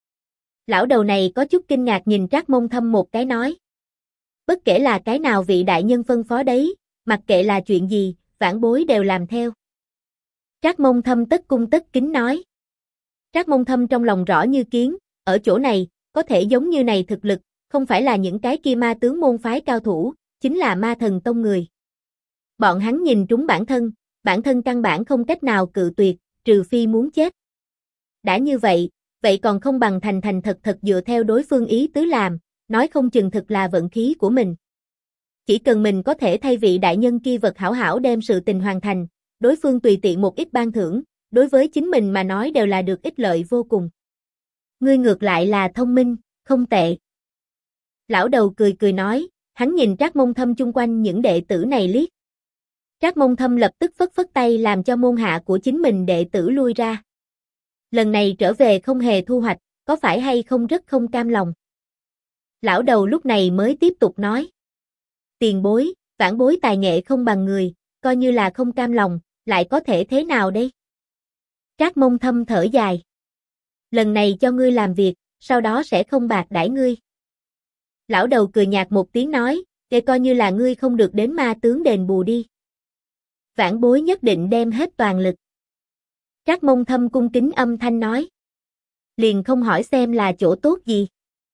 Lão đầu này có chút kinh ngạc nhìn Trác Mông Thâm một cái nói. Bất kể là cái nào vị đại nhân phân phó đấy, mặc kệ là chuyện gì, Vãn Bối đều làm theo. Trác Mông Thâm tất cung tất kính nói. Trác Mông Thâm trong lòng rõ như kiến, ở chỗ này, có thể giống như này thực lực, không phải là những cái kia ma tướng môn phái cao thủ, chính là ma thần tông người. Bọn hắn nhìn trúng bản thân căn bản không cách nào cự tuyệt, trừ phi muốn chết. Đã như vậy, vậy còn không bằng thành thành thật thật dựa theo đối phương ý tứ làm, nói không chừng thực là vận khí của mình. Chỉ cần mình có thể thay vị đại nhân kia vật hảo hảo đem sự tình hoàn thành, đối phương tùy tiện một ít ban thưởng, đối với chính mình mà nói đều là được ích lợi vô cùng. Ngươi ngược lại là thông minh, không tệ. Lão đầu cười cười nói, hắn nhìn Trác Mông Thâm chung quanh những đệ tử này liếc. Trác Mông Thâm lập tức phất phất tay làm cho môn hạ của chính mình đệ tử lui ra. Lần này trở về không hề thu hoạch, có phải hay không rất không cam lòng. Lão đầu lúc này mới tiếp tục nói. Tiền bối, Vãn Bối tài nghệ không bằng người, coi như là không cam lòng, lại có thể thế nào đây? Trác Mông Thâm thở dài. Lần này cho ngươi làm việc, sau đó sẽ không bạc đãi ngươi. Lão đầu cười nhạt một tiếng nói, để coi như là ngươi không được đến ma tướng đền bù đi. Vãn Bối nhất định đem hết toàn lực. Trác Mông Thâm cung kính âm thanh nói. Liền không hỏi xem là chỗ tốt gì.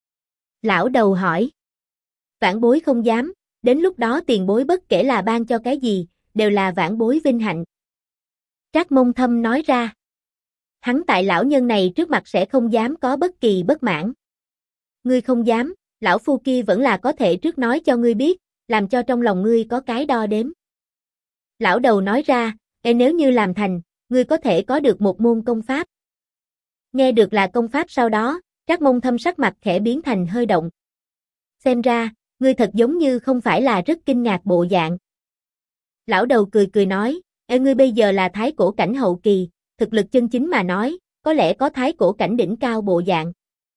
Lão đầu hỏi. Vãn Bối không dám, đến lúc đó tiền bối bất kể là ban cho cái gì, đều là Vãn Bối vinh hạnh. Trác Mông Thâm nói ra. Hắn tại lão nhân này trước mặt sẽ không dám có bất kỳ bất mãn. Ngươi không dám, lão phu kia vẫn là có thể trước nói cho ngươi biết, làm cho trong lòng ngươi có cái đo đếm. Lão đầu nói ra, nếu như làm thành, ngươi có thể có được một môn công pháp. Nghe được là công pháp sau đó, Trác Mông Thâm sắc mặt khẽ biến thành hơi động. Xem ra, ngươi thật giống như không phải là rất kinh ngạc bộ dạng. Lão đầu cười cười nói, ngươi bây giờ là thái cổ cảnh hậu kỳ, thực lực chân chính mà nói, có lẽ có thái cổ cảnh đỉnh cao bộ dạng.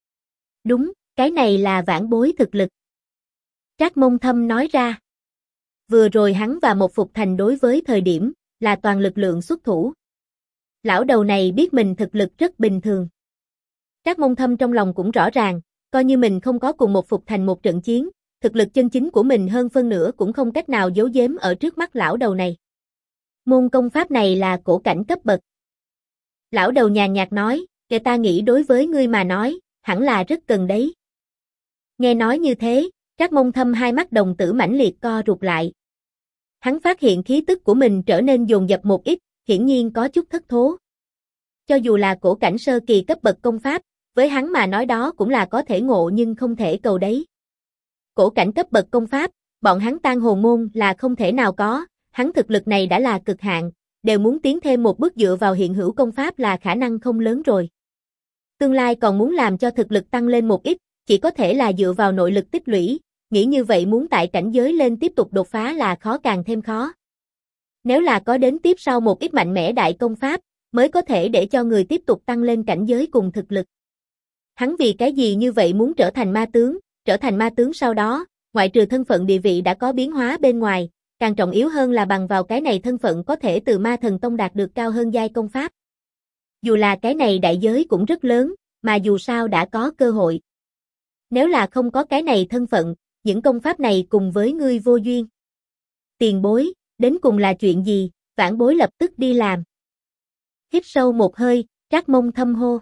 Đúng, cái này là Vãn Bối thực lực. Trác Mông Thâm nói ra. Vừa rồi hắn và một Phục Thành đối với thời điểm, là toàn lực lượng xuất thủ. Lão đầu này biết mình thực lực rất bình thường. Trác Mông Thâm trong lòng cũng rõ ràng, coi như mình không có cùng một Phục Thành một trận chiến, thực lực chân chính của mình hơn phân nửa cũng không cách nào giấu giếm ở trước mắt lão đầu này. Môn công pháp này là cổ cảnh cấp bậc. Lão đầu nhàn nhạt nói, kẻ ta nghĩ đối với ngươi mà nói, hẳn là rất cần đấy. Nghe nói như thế, Trác Mông Thâm hai mắt đồng tử mãnh liệt co rụt lại. Hắn phát hiện khí tức của mình trở nên dồn dập một ít, hiển nhiên có chút thất thố. Cho dù là cổ cảnh sơ kỳ cấp bậc công pháp, với hắn mà nói đó cũng là có thể ngộ nhưng không thể cầu đấy. Cổ cảnh cấp bậc công pháp, bọn hắn Tang hồn môn là không thể nào có, hắn thực lực này đã là cực hạn, đều muốn tiến thêm một bước dựa vào hiện hữu công pháp là khả năng không lớn rồi. Tương lai còn muốn làm cho thực lực tăng lên một ít, chỉ có thể là dựa vào nội lực tích lũy, nghĩ như vậy muốn tại cảnh giới lên tiếp tục đột phá là khó càng thêm khó. Nếu là có đến tiếp sau một ít mạnh mẽ đại công pháp, mới có thể để cho người tiếp tục tăng lên cảnh giới cùng thực lực. Hắn vì cái gì như vậy muốn trở thành ma tướng sau đó, ngoại trừ thân phận địa vị đã có biến hóa bên ngoài, càng trọng yếu hơn là bằng vào cái này thân phận có thể từ ma thần tông đạt được cao hơn giai công pháp. Dù là cái này đại giới cũng rất lớn, mà dù sao đã có cơ hội. Nếu là không có cái này thân phận, những công pháp này cùng với ngươi vô duyên. Tiền bối, đến cùng là chuyện gì? Vãn Bối lập tức đi làm. Hít sâu một hơi, Trác Mông Thâm hô.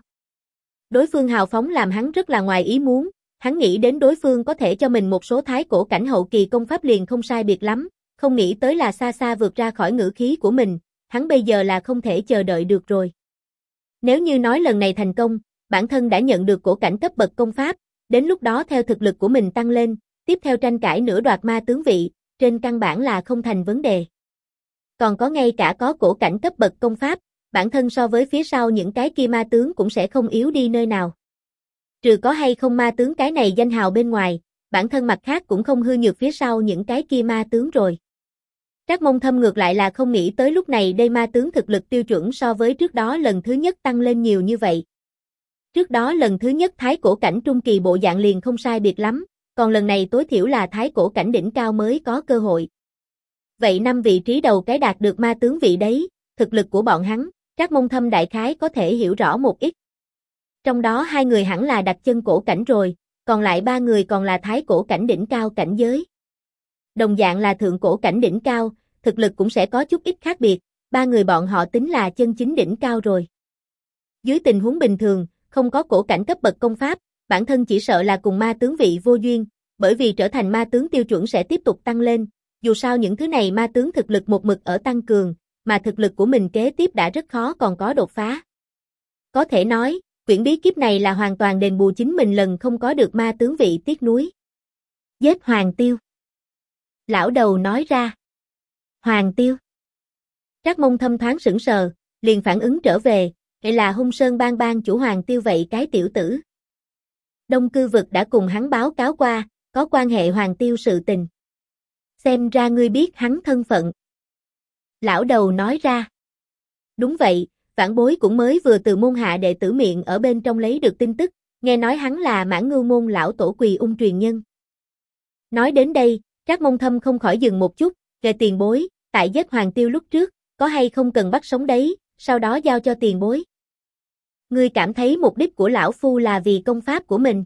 Đối phương hào phóng làm hắn rất là ngoài ý muốn, hắn nghĩ đến đối phương có thể cho mình một số thái cổ cảnh hậu kỳ công pháp liền không sai biệt lắm, không nghĩ tới là xa xa vượt ra khỏi ngữ khí của mình, hắn bây giờ là không thể chờ đợi được rồi. Nếu như nói lần này thành công, bản thân đã nhận được cổ cảnh cấp bậc công pháp, đến lúc đó theo thực lực của mình tăng lên, tiếp theo tranh cãi nửa đoạt ma tướng vị, trên căn bản là không thành vấn đề. Còn có ngay cả có cổ cảnh cấp bậc công pháp, bản thân so với phía sau những cái kia ma tướng cũng sẽ không yếu đi nơi nào. Trừ có hay không ma tướng cái này danh hào bên ngoài, bản thân mặt khác cũng không hư nhược phía sau những cái kia ma tướng rồi. Trác Mông Thâm ngược lại là không nghĩ tới lúc này đây ma tướng thực lực tiêu chuẩn so với trước đó lần thứ nhất tăng lên nhiều như vậy. Trước đó lần thứ nhất thái cổ cảnh trung kỳ bộ dạng liền không sai biệt lắm, còn lần này tối thiểu là thái cổ cảnh đỉnh cao mới có cơ hội. Vậy 5 vị trí đầu cái đạt được ma tướng vị đấy, thực lực của bọn hắn, Trác Mông Thâm đại khái có thể hiểu rõ một ít. Trong đó 2 người hẳn là đặt chân cổ cảnh rồi, còn lại 3 người còn là thái cổ cảnh đỉnh cao cảnh giới. Đồng dạng là thượng cổ cảnh đỉnh cao, thực lực cũng sẽ có chút ít khác biệt, 3 người bọn họ tính là chân chính đỉnh cao rồi. Dưới tình huống bình thường, không có cổ cảnh cấp bậc công pháp, bản thân chỉ sợ là cùng ma tướng vị vô duyên, bởi vì trở thành ma tướng tiêu chuẩn sẽ tiếp tục tăng lên, dù sao những thứ này ma tướng thực lực một mực ở tăng cường, mà thực lực của mình kế tiếp đã rất khó còn có đột phá. Có thể nói, quyển bí kíp này là hoàn toàn đền bù chính mình lần không có được ma tướng vị tiếc nuối. Giết Hoàng Tiêu. Lão đầu nói ra. Hoàng Tiêu. Trác Mông Thâm thoáng sững sờ, liền phản ứng trở về, vậy là Hung Sơn Bang bang chủ Hoàng Tiêu vậy cái tiểu tử. Đông Cư Vực đã cùng hắn báo cáo qua, có quan hệ Hoàng Tiêu sự tình. Xem ra ngươi biết hắn thân phận. Lão đầu nói ra. Đúng vậy, Vãn Bối cũng mới vừa từ môn hạ đệ tử miệng ở bên trong lấy được tin tức, nghe nói hắn là Mãn Ngưu môn lão tổ Quỳ Ung truyền nhân. Nói đến đây, Trác Mông Thâm không khỏi dừng một chút, về tiền bối, tại giết Hoàng Tiêu lúc trước, có hay không cần bắt sống đấy, sau đó giao cho tiền bối. Ngươi cảm thấy mục đích của lão phu là vì công pháp của mình?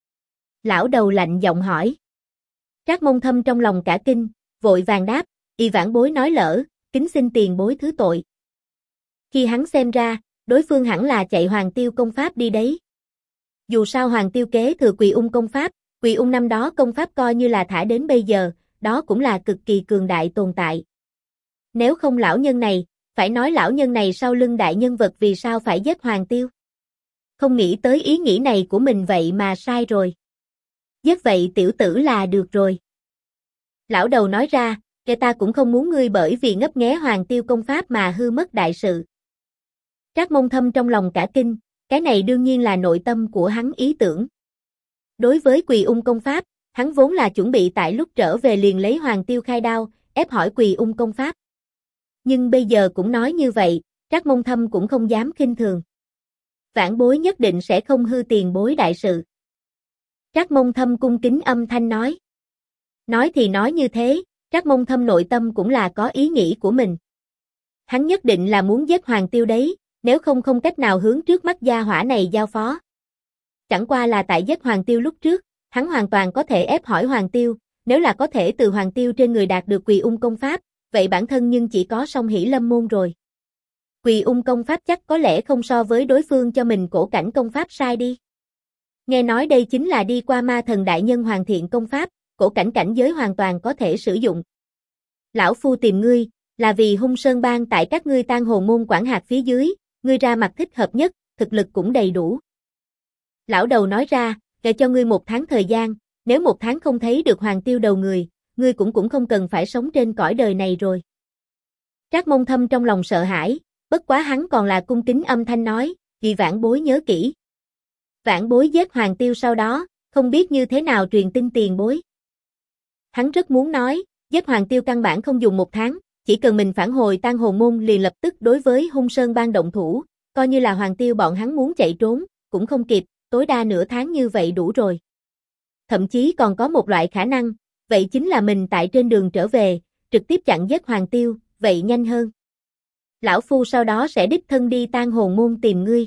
Lão đầu lạnh giọng hỏi. Trác Mông Thâm trong lòng cả kinh, vội vàng đáp, y Vãn Bối nói lỡ, kính xin tiền bối thứ tội. Khi hắn xem ra, đối phương hẳn là chạy Hoàng Tiêu công pháp đi đấy. Dù sao Hoàng Tiêu kế thừa Quỳ Ung công pháp, Quỳ Ung năm đó công pháp coi như là thả đến bây giờ, đó cũng là cực kỳ cường đại tồn tại. Nếu không lão nhân này, phải nói lão nhân này sau lưng đại nhân vật vì sao phải giết Hoàng Tiêu. Không nghĩ tới ý nghĩ này của mình vậy mà sai rồi. Giết vậy tiểu tử là được rồi. Lão đầu nói ra, kẻ ta cũng không muốn ngươi bởi vì ngấp nghé Hoàng Tiêu công pháp mà hư mất đại sự. Trác Mông Thâm trong lòng cả kinh, cái này đương nhiên là nội tâm của hắn ý tưởng. Đối với Quỳ Ung công pháp, hắn vốn là chuẩn bị tại lúc trở về liền lấy Hoàng Tiêu khai đao, ép hỏi Quỳ Ung công pháp. Nhưng bây giờ cũng nói như vậy, Trác Mông Thâm cũng không dám khinh thường. Vãn Bối nhất định sẽ không hư tiền bối đại sự. Trác Mông Thâm cung kính âm thanh nói. Nói thì nói như thế, Trác Mông Thâm nội tâm cũng là có ý nghĩ của mình. Hắn nhất định là muốn giết Hoàng Tiêu đấy, nếu không không cách nào hướng trước mắt gia hỏa này giao phó. Chẳng qua là tại giết Hoàng Tiêu lúc trước, hắn hoàn toàn có thể ép hỏi Hoàng Tiêu, nếu là có thể từ Hoàng Tiêu trên người đạt được Quỳ Ung công pháp, vậy bản thân nhưng chỉ có Song Hỷ Lâm môn rồi. Quỳ Ung công pháp chắc có lẽ không so với đối phương cho mình cổ cảnh công pháp sai đi. Nghe nói đây chính là đi qua ma thần đại nhân hoàn thiện công pháp, cổ cảnh cảnh giới hoàn toàn có thể sử dụng. Lão phu tìm ngươi, là vì Hung Sơn Bang tại các ngươi Tang Hồ môn quản hạt phía dưới, ngươi ra mặt thích hợp nhất, thực lực cũng đầy đủ. Lão đầu nói ra, để cho ngươi 1 tháng thời gian, nếu 1 tháng không thấy được Hoàng Tiêu đầu người, ngươi cũng không cần phải sống trên cõi đời này rồi. Trác Mông Thâm trong lòng sợ hãi, bất quá hắn còn là cung kính âm thanh nói, vì Vãn Bối nhớ kỹ. Vãn Bối giết Hoàng Tiêu sau đó, không biết như thế nào truyền tin tiền bối. Hắn rất muốn nói, giết Hoàng Tiêu căn bản không dùng 1 tháng, chỉ cần mình phản hồi Tang Hồn Môn liền lập tức đối với Hung Sơn Bang động thủ, coi như là Hoàng Tiêu bọn hắn muốn chạy trốn, cũng không kịp, tối đa nửa tháng như vậy đủ rồi. Thậm chí còn có một loại khả năng, vậy chính là mình tại trên đường trở về, trực tiếp chặn giết Hoàng Tiêu, vậy nhanh hơn. Lão Phu sau đó sẽ đích thân đi Tang Hồn Môn tìm ngươi.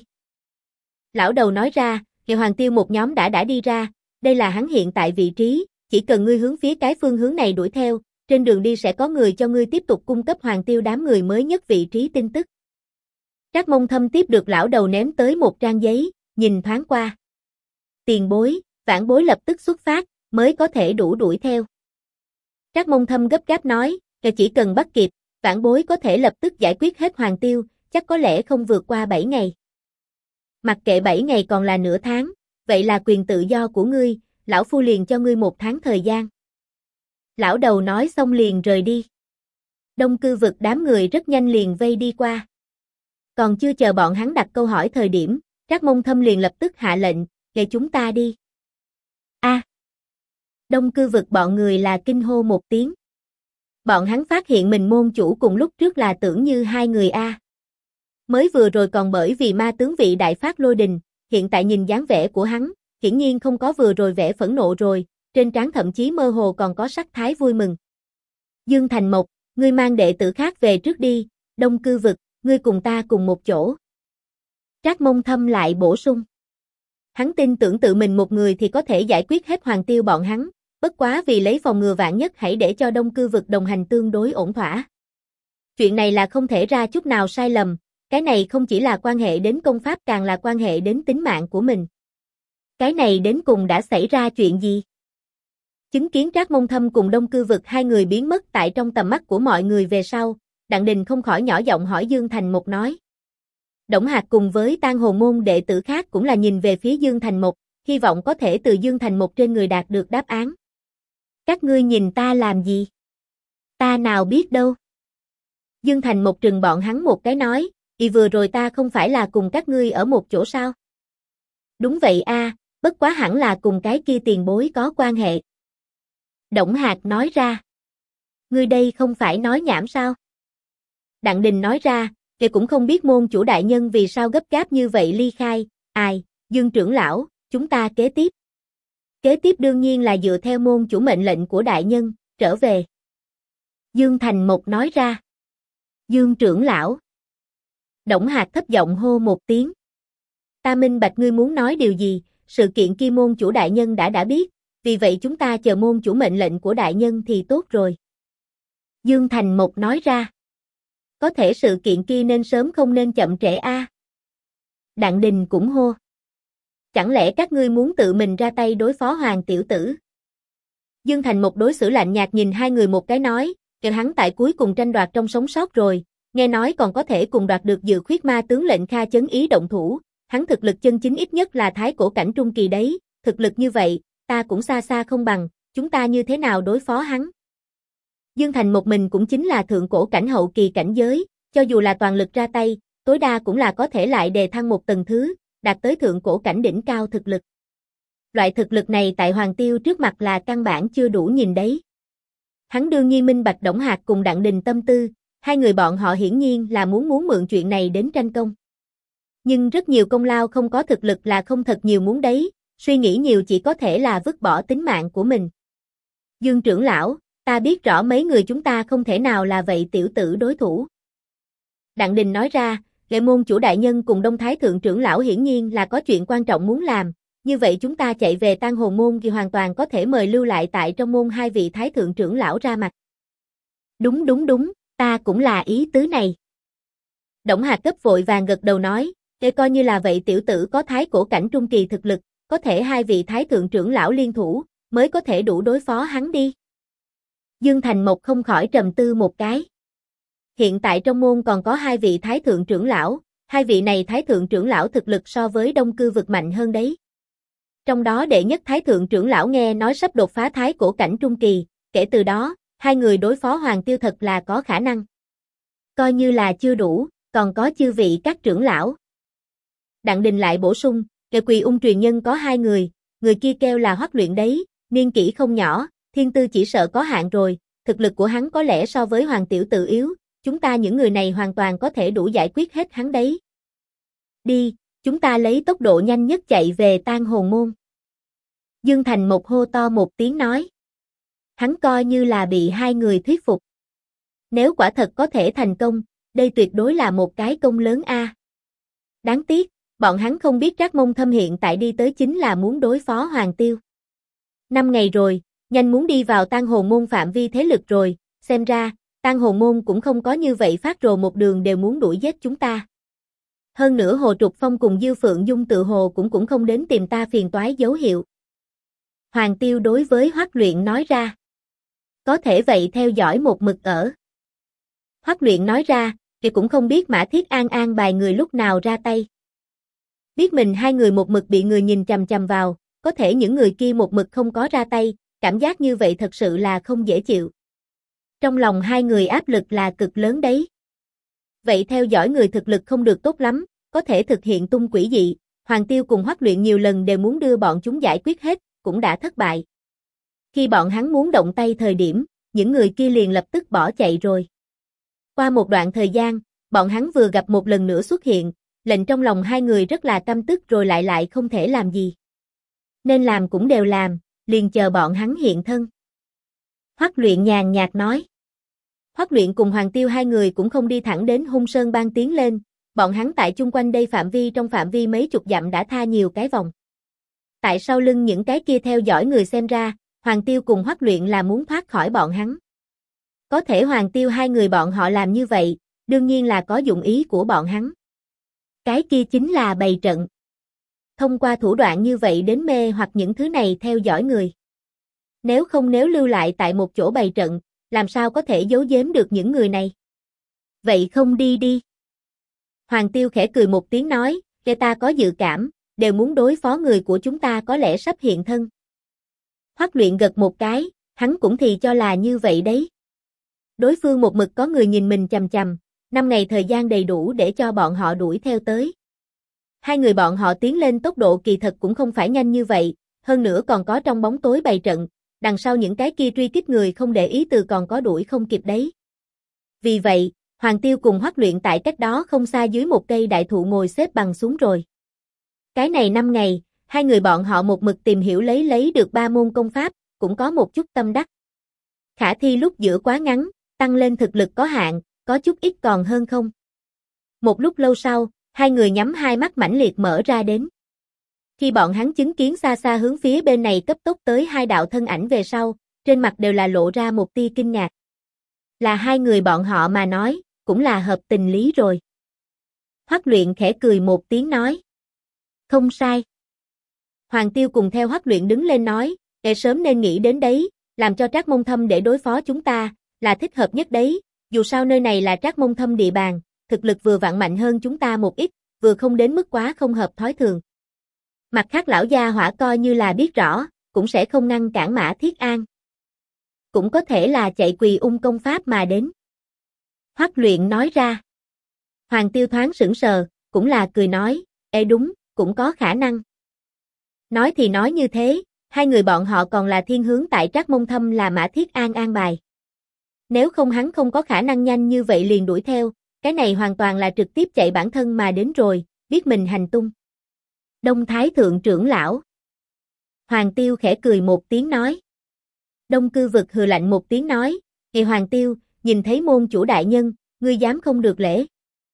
Lão đầu nói ra, Nghệ Hoàng Tiêu một nhóm đã đi ra, đây là hắn hiện tại vị trí, chỉ cần ngươi hướng phía cái phương hướng này đuổi theo, trên đường đi sẽ có người cho ngươi tiếp tục cung cấp Hoàng Tiêu đám người mới nhất vị trí tin tức. Trác Mông Thâm tiếp được lão đầu ném tới một trang giấy, nhìn thoáng qua. Tiền bối, vãn bối lập tức xuất phát, mới có thể đủ đuổi theo. Trác Mông Thâm gấp gáp nói, chỉ cần bắt kịp, vãn bối có thể lập tức giải quyết hết Hoàng Tiêu, chắc có lẽ không vượt qua 7 ngày. Mặc kệ 7 ngày còn là nửa tháng, vậy là quyền tự do của ngươi, lão phu liền cho ngươi 1 tháng thời gian. Lão đầu nói xong liền rời đi. Đông Cư Vực đám người rất nhanh liền vây đi qua. Còn chưa chờ bọn hắn đặt câu hỏi thời điểm, Trác Mông Thâm liền lập tức hạ lệnh, để chúng ta đi. A. Đông Cư Vực bọn người là kinh hô một tiếng. Bọn hắn phát hiện mình môn chủ cùng lúc trước là tưởng như hai người A. Mới vừa rồi còn bởi vì ma tướng vị đại phát lôi đình, hiện tại nhìn dáng vẻ của hắn, hiển nhiên không có vừa rồi vẻ phẫn nộ rồi, trên trán thậm chí mơ hồ còn có sắc thái vui mừng. Dương Thành Mộc, ngươi mang đệ tử khác về trước đi, Đông Cư Vực, ngươi cùng ta cùng một chỗ. Trác Mông Thâm lại bổ sung. Hắn tin tưởng tự mình một người thì có thể giải quyết hết Hoàng Tiêu bọn hắn, bất quá vì lấy phòng ngừa vạn nhất hãy để cho Đông Cư Vực đồng hành tương đối ổn thỏa. Chuyện này là không thể ra chút nào sai lầm, cái này không chỉ là quan hệ đến công pháp càng là quan hệ đến tính mạng của mình. Cái này đến cùng đã xảy ra chuyện gì? Chứng kiến Trác Mông Thâm cùng Đông Cư Vực hai người biến mất tại trong tầm mắt của mọi người về sau, Đặng Đình không khỏi nhỏ giọng hỏi Dương Thành Mộc nói. Đổng Hạc cùng với Tang Hồn Môn đệ tử khác cũng là nhìn về phía Dương Thành Mộc, hy vọng có thể từ Dương Thành Mộc trên người đạt được đáp án. Các ngươi nhìn ta làm gì? Ta nào biết đâu. Dương Thành Mộc trừng bọn hắn một cái nói, vừa rồi ta không phải là cùng các ngươi ở một chỗ sao? Đúng vậy a, bất quá hẳn là cùng cái kia tiền bối có quan hệ. Đổng Hạc nói ra. Ngươi đây không phải nói nhảm sao? Đặng Đình nói ra, thì cũng không biết môn chủ đại nhân vì sao gấp gáp như vậy ly khai, ai, Dương trưởng lão, chúng ta kế tiếp. Kế tiếp đương nhiên là dựa theo môn chủ mệnh lệnh của đại nhân, trở về. Dương Thành Mộc nói ra. Dương trưởng lão. Đổng Hạc thấp giọng hô một tiếng. Ta minh bạch ngươi muốn nói điều gì, sự kiện kia môn chủ đại nhân đã biết, vì vậy chúng ta chờ môn chủ mệnh lệnh của đại nhân thì tốt rồi. Dương Thành Mộc nói ra. Có thể sự kiện kia nên sớm không nên chậm trễ a. Đặng Đình cũng hô. Chẳng lẽ các ngươi muốn tự mình ra tay đối phó Hoàng tiểu tử? Dương Thành Mộc đối xử lạnh nhạt nhìn hai người một cái nói, kêu hắn tại cuối cùng tranh đoạt trong sống sót rồi, nghe nói còn có thể cùng đoạt được Dự Khuyết Ma tướng lệnh Kha chấn ý động thủ, hắn thực lực chân chính ít nhất là thái cổ cảnh trung kỳ đấy, thực lực như vậy, ta cũng xa xa không bằng, chúng ta như thế nào đối phó hắn? Dương Thành một mình cũng chính là thượng cổ cảnh hậu kỳ cảnh giới, cho dù là toàn lực ra tay, tối đa cũng là có thể lại đề thăng một tầng thứ, đạt tới thượng cổ cảnh đỉnh cao thực lực. Loại thực lực này tại Hoàng Tiêu trước mặt là căn bản chưa đủ nhìn đấy. Hắn đương nhiên minh bạch Đổng Hạc cùng Đặng Đình tâm tư, hai người bọn họ hiển nhiên là muốn mượn chuyện này đến tranh công. Nhưng rất nhiều công lao không có thực lực là không thật nhiều muốn đấy, suy nghĩ nhiều chỉ có thể là vứt bỏ tính mạng của mình. Dương trưởng lão, ta biết rõ mấy người chúng ta không thể nào là vậy tiểu tử đối thủ. Đặng Đình nói ra, Lệ môn chủ đại nhân cùng Đông Thái thượng trưởng lão hiển nhiên là có chuyện quan trọng muốn làm, như vậy chúng ta chạy về Tang Hồn môn thì hoàn toàn có thể mời lưu lại tại trong môn hai vị Thái thượng trưởng lão ra mặt. Đúng, ta cũng là ý tứ này. Đổng Hạc cấp vội vàng gật đầu nói, để coi như là vậy tiểu tử có thái cổ cảnh trung kỳ thực lực, có thể hai vị Thái thượng trưởng lão liên thủ, mới có thể đủ đối phó hắn đi. Dương Thành Mộc không khỏi trầm tư một cái. Hiện tại trong môn còn có hai vị Thái thượng trưởng lão, hai vị này Thái thượng trưởng lão thực lực so với Đông Cư Vực mạnh hơn đấy. Trong đó đệ nhất Thái thượng trưởng lão nghe nói sắp đột phá thái cổ cảnh trung kỳ, kể từ đó, hai người đối phó Hoàng Tiêu thật là có khả năng. Coi như là chưa đủ, còn có chư vị các trưởng lão. Đặng Đình lại bổ sung, kẻ Quỳ Ung truyền nhân có hai người kia kêu là Hoắc Luyện đấy, niên kỷ không nhỏ, thiên tư chỉ sợ có hạn rồi, thực lực của hắn có lẽ so với Hoàng tiểu tử yếu, chúng ta những người này hoàn toàn có thể đủ giải quyết hết hắn đấy. Đi, chúng ta lấy tốc độ nhanh nhất chạy về Tang Hồn Môn. Dương Thành Mộc hô to một tiếng nói. Hắn coi như là bị hai người thuyết phục. Nếu quả thật có thể thành công, đây tuyệt đối là một cái công lớn a. Đáng tiếc, bọn hắn không biết Trác Mông Thâm hiện tại đi tới chính là muốn đối phó Hoàng Tiêu. 5 ngày rồi, nhanh muốn đi vào Tang Hồn Môn phạm vi thế lực rồi, xem ra, Tang Hồn Môn cũng không có như vậy phát rồ một đường đều muốn đuổi giết chúng ta. Hơn nữa Hồ Trục Phong cùng Dư Phượng Dung tự hồ cũng không đến tìm ta phiền toái dấu hiệu. Hoàng Tiêu đối với Hoắc Luyện nói ra. Có thể vậy theo dõi một mực ở. Hoắc Luyện nói ra, thì cũng không biết Mã Thiết An an bài người lúc nào ra tay. Biết mình hai người một mực bị người nhìn chằm chằm vào, có thể những người kia một mực không có ra tay, cảm giác như vậy thật sự là không dễ chịu. Trong lòng hai người áp lực là cực lớn đấy. Vậy theo dõi người thực lực không được tốt lắm, có thể thực hiện tung quỷ dị, Hoàng Tiêu cùng Hoắc Luyện nhiều lần đều muốn đưa bọn chúng giải quyết hết, cũng đã thất bại. Khi bọn hắn muốn động tay thời điểm, những người kia liền lập tức bỏ chạy rồi. Qua một đoạn thời gian, bọn hắn vừa gặp một lần nữa xuất hiện, lệnh trong lòng hai người rất là căm tức rồi lại không thể làm gì. Nên làm cũng đều làm, liền chờ bọn hắn hiện thân. Hoắc Luyện nhàn nhạt nói. Hoắc Luyện cùng Hoàng Tiêu hai người cũng không đi thẳng đến Hung Sơn Bang tiến lên, bọn hắn tại chung quanh đây trong phạm vi mấy chục dặm đã tha nhiều cái vòng. Tại sau lưng những cái kia theo dõi người xem ra, Hoàng Tiêu cùng Hoắc Luyện là muốn thoát khỏi bọn hắn. Có thể Hoàng Tiêu hai người bọn họ làm như vậy, đương nhiên là có dụng ý của bọn hắn. Cái kia chính là bày trận. Thông qua thủ đoạn như vậy đến mê hoặc những thứ này theo dõi người. Nếu lưu lại tại một chỗ bày trận, làm sao có thể giấu giếm được những người này? Vậy không đi đi. Hoàng Tiêu khẽ cười một tiếng nói, kẻ ta có dự cảm, đều muốn đối phó người của chúng ta có lẽ sắp hiện thân. Hoắc Luyện gật một cái, hắn cũng thì cho là như vậy đấy. Đối phương một mực có người nhìn mình chằm chằm, 5 ngày thời gian đầy đủ để cho bọn họ đuổi theo tới. Hai người bọn họ tiến lên tốc độ kỳ thật cũng không phải nhanh như vậy, hơn nữa còn có trong bóng tối bày trận, đằng sau những cái kia truy kích người không để ý từ còn có đuổi không kịp đấy. Vì vậy, Hoàng Tiêu cùng Hoắc Luyện tại cách đó không xa dưới một cây đại thụ ngồi xếp bằng xuống rồi. Cái này 5 ngày, hai người bọn họ một mực tìm hiểu lấy được 3 môn công pháp, cũng có một chút tâm đắc. Khả thi lúc giữa quá ngắn, tăng lên thực lực có hạn, có chút ít còn hơn không. Một lúc lâu sau, hai người nhắm hai mắt mãnh liệt mở ra đến. Khi bọn hắn chứng kiến xa xa hướng phía bên này cấp tốc tới hai đạo thân ảnh về sau, trên mặt đều là lộ ra một tia kinh ngạc. Là hai người bọn họ mà nói, cũng là hợp tình lý rồi. Hoắc Luyện khẽ cười một tiếng nói. Không sai. Hoàng Tiêu cùng theo Hoắc Luyện đứng lên nói, để sớm nên nghĩ đến đấy, làm cho Trác Mông Thâm để đối phó chúng ta, là thích hợp nhất đấy, dù sao nơi này là Trác Mông Thâm địa bàn, thực lực vừa vặn mạnh hơn chúng ta một ít, vừa không đến mức quá không hợp thói thường. Mặt khác lão gia hỏa coi như là biết rõ, cũng sẽ không ngăn cản Mã Thiết An. Cũng có thể là chạy quỳ công pháp mà đến. Hoắc Luyện nói ra. Hoàng Tiêu thoáng sững sờ, cũng là cười nói, ê đúng, cũng có khả năng. Nói thì nói như thế, hai người bọn họ còn là thiên hướng tại Trác Mông Thâm là Mã Thiết An an bài. Nếu không hắn không có khả năng nhanh như vậy liền đuổi theo, cái này hoàn toàn là trực tiếp chạy bản thân mà đến rồi, biết mình hành tung. Đông Thái Thượng trưởng lão. Hoàng Tiêu khẽ cười một tiếng nói. Đông Cư Vực hừ lạnh một tiếng nói, "Ê Hoàng Tiêu, nhìn thấy môn chủ đại nhân, ngươi dám không được lễ?"